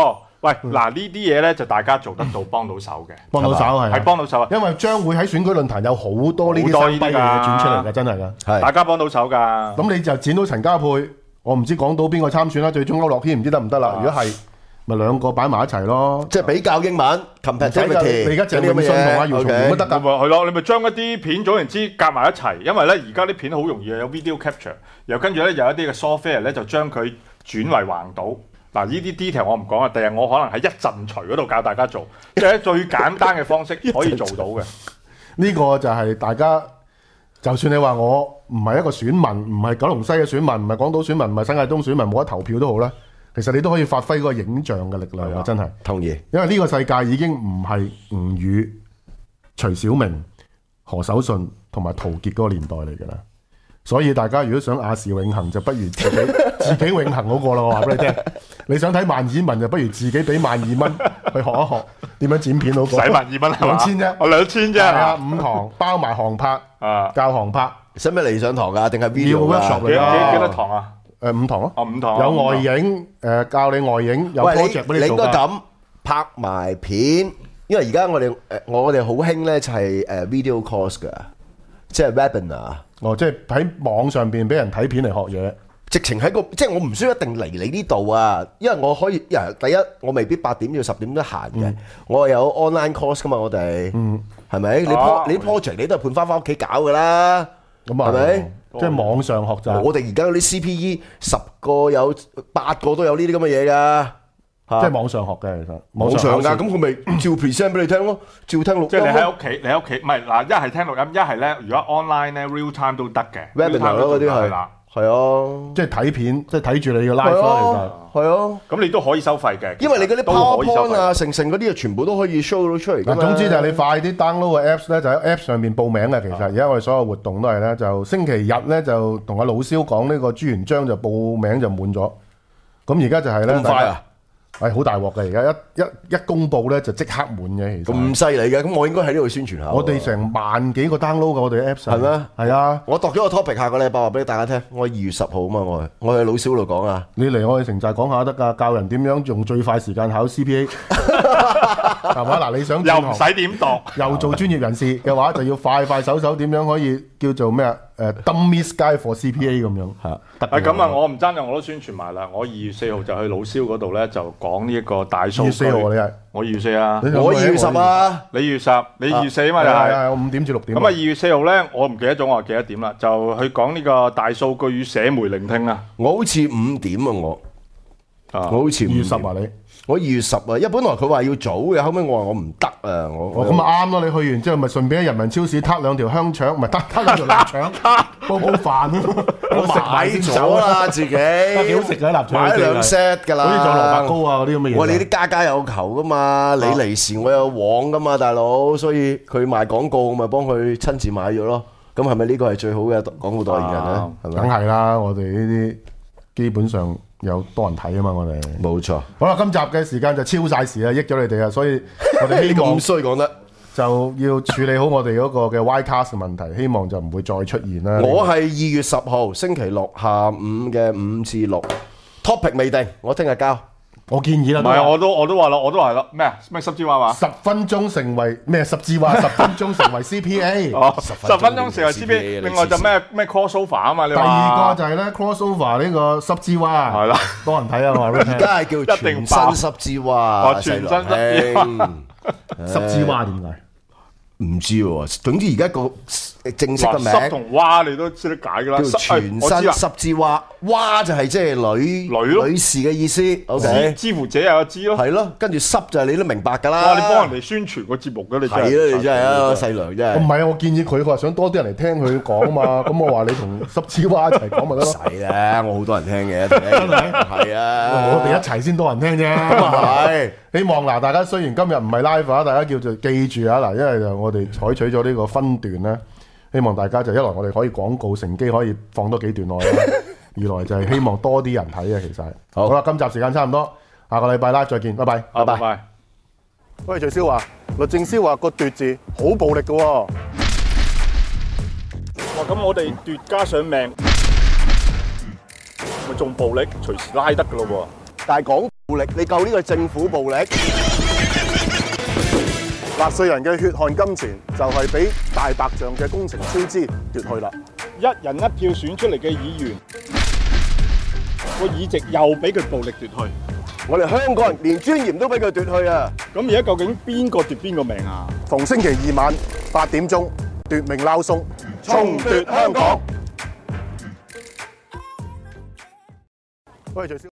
喂，嗱呢啲嘢咧就大家做得到，幫到手嘅， 幫到手係幫到手啊！ 因為將會喺選舉論壇有好多呢啲生逼嘅嘢轉出嚟嘅，真係㗎。 係大家幫到手㗎。 咁你就剪到陳家佩，我唔知港島邊個參選啦，最終區諾軒唔知得唔得啦？如果係，咪兩個擺埋一齊咯。 即係比較英文 compatibility。 你而家鄭永信同阿姚松炎都得㗎。 係咯，你咪將一啲片總言之夾埋一齊，因為咧而家啲片好容易有 video capture， 又跟住咧有一啲嘅 software 咧就將佢轉為橫島。嗱，呢啲 detail 我唔講啊，第日我可能喺一陣除嗰度教大家做，即係最簡單嘅方式可以做到嘅。 呢個就係大家，就算你話我唔係一個選民，唔係九龍西嘅選民，唔係港島選民，唔係新界東選民，冇得投票都好啦。其實你都可以發揮嗰個影像嘅力量啊！真係同意， 因為呢個世界已經唔係吳宇、徐小明、何守信同埋陶傑嗰個年代嚟㗎啦。所以大家如果想亞視永恆，就不如自己永恆嗰個啦。我話俾你聽，你想睇萬綺雯，就不如自己俾12000蚊去學一學點樣剪片好過。 使12000蚊係嘛 ？2000啫， 我2000啫。 係啊，5堂包埋航拍啊， 教航拍。 使唔使嚟上堂㗎？定係 video 要 workshop 嚟㗎？幾多堂啊 ？5堂咯。 哦，5堂。 有外影教你外影，有 project 俾你做㗎。 你應該咁拍埋片，因為而家我哋好興咧就係video course 㗎，即係 webinar。 哦，即係喺網上邊俾人睇片嚟學嘢， 直情喺個即係我唔需要一定嚟你呢度啊，因為我可以，第一我未必8點到10點都閒嘅，我有 online course 噶嘛，我哋，係咪？你 project 你都係判翻屋企搞噶啦， 咁啊，係咪？即係網上學習。 我哋而家嗰啲 CPE 10個有8個都有呢啲咁嘅嘢㗎。 即係網上學嘅，其實網上㗎，咁佢咪照 present 俾你聽咯，照聽錄音。 即係你喺屋企，唔係嗱，一係聽錄音，一係咧，如果 online 咧 real time 都得嘅。 webinar 咯，嗰啲係啦，係啊， 即係睇片，即係睇住你嘅 live 咯， 其實係啊。 咁你都可以收費嘅， 因為你嗰啲 PowerPoint 啊、成嗰啲啊，全部都可以 show 到出嚟㗎嘛。 總之就係你快啲 download 個 apps 咧，就喺 app 上面報名嘅。其實而家我哋所有活動都係咧，就星期日咧就同阿老蕭講呢個朱元璋就報名就滿咗。咁而家就係咧， 咁快啊！ 係好大鑊嘅，而家一公佈咧就即刻滿嘅，其實咁犀利嘅，咁我應該喺呢度宣傳下。 我哋成萬幾個 download 嘅，我哋 apps 係咩？ 係啊， 我度咗個 topic，下個禮拜話俾大家聽。我2月10號啊嘛，我喺老蕭度講啊。 你嚟我哋城寨講下得㗎，教人點樣用最快時間考 CPA，係嘛？嗱，你想又唔使點度， 又做專業人士嘅話，就要快快手點樣可以叫做咩啊？Dummies Guide for CPA 咁樣嚇。 係咁啊！我唔爭在我都宣傳埋啦。我2月4號就去老蕭嗰度咧，就講呢一個大數據。 2月4號你係？ 我2月4啊。 我2月10啊。 你2月10，你2月4啊嘛？又係。 我5點至6點。 咁啊，2月4號咧，我唔記得咗，我係幾多點啦？就去講呢個大數據與社媒聆聽啊。 我好似5點啊，我好似 2月10啊你。 我2月10啊，因為本來佢話要早嘅，後尾我話我唔得啊，我咁啊啱咯！你去完之後咪順便喺人民超市撻2條香腸，唔係撻2條臘腸，煲飯咯。 我買咗啦自己， 幾好食嘅臘腸， 買2 set 㗎啦。 好似做蘿蔔糕啊嗰啲咁嘅嘢。 我哋啲家家有求㗎嘛，你嚟時我有往㗎嘛，大佬，所以佢賣廣告，我咪幫佢親自買咗咯。咁係咪呢個係最好嘅廣告代言人咧？係咪？ 梗係啦，我哋呢啲基本上。有多人睇啊嘛，我哋冇錯。 好啦，今集嘅時間就超晒時啦，益咗你哋啊，所以我哋希望咁衰講得就要處理好我哋嗰個嘅 Ycast 嘅問題，希望就唔會再出現啦。 我係2月10號星期六下午嘅5至6 ，topic 未定，我聽日交。 我建議啦， 唔係我都話啦，我都係啦，咩十字話話 10分鐘成為咩十字話10分鐘成為 CPA， 哦10分鐘成為 CPA， 另外就咩 crossover 啊嘛，你話第二個就係咧 crossover 呢個十字話係啦，多人睇啊嘛， 而家係叫全新十字話， 全新十字話點解？ 唔知喎，總之而家個正式嘅名濕同蛙你都知得解㗎啦， 叫全新十字話，蛙就係即係女士嘅意思。OK， 知乎者有知咯， 係咯，跟住濕就係你都明白㗎啦。 哇！你幫人哋宣傳個節目㗎，你真係係啦，你真係啊細娘真係。 唔係啊，我建議佢話想多啲人嚟聽佢講嘛，咁我話你同濕之蛙一齊講咪得咯。 係啦，我好多人聽嘅，係啊， 我哋一齊先多人聽啫。 咁啊係。 希望嗱，大家雖然今日唔係 live 啊，大家叫做記住啊嗱，因為就我哋採取咗呢個分段咧，希望大家就一來我哋可以廣告乘機可以放多幾段落啦，二來就係希望多啲人睇啊，其實係。好啦，今集時間差唔多，下個禮拜 live 再見，拜拜， 拜拜。 喂，徐少華，律政司話個奪字好暴力嘅喎。 哇！咁我哋奪加上命，咪仲暴力，隨時拉得㗎咯喎。 但係講力，你夠呢個政府暴力。 納稅人嘅血汗金錢就係俾大白象嘅工程超支奪去啦。 一人一票選出嚟嘅議員，個議席又俾佢暴力奪去。 我哋香港人連尊嚴都俾佢奪去啊！ 咁而家究竟邊個奪邊個命啊？ 逢星期二晚8點鐘，奪命撈鬆，重奪香港。喂，徐少。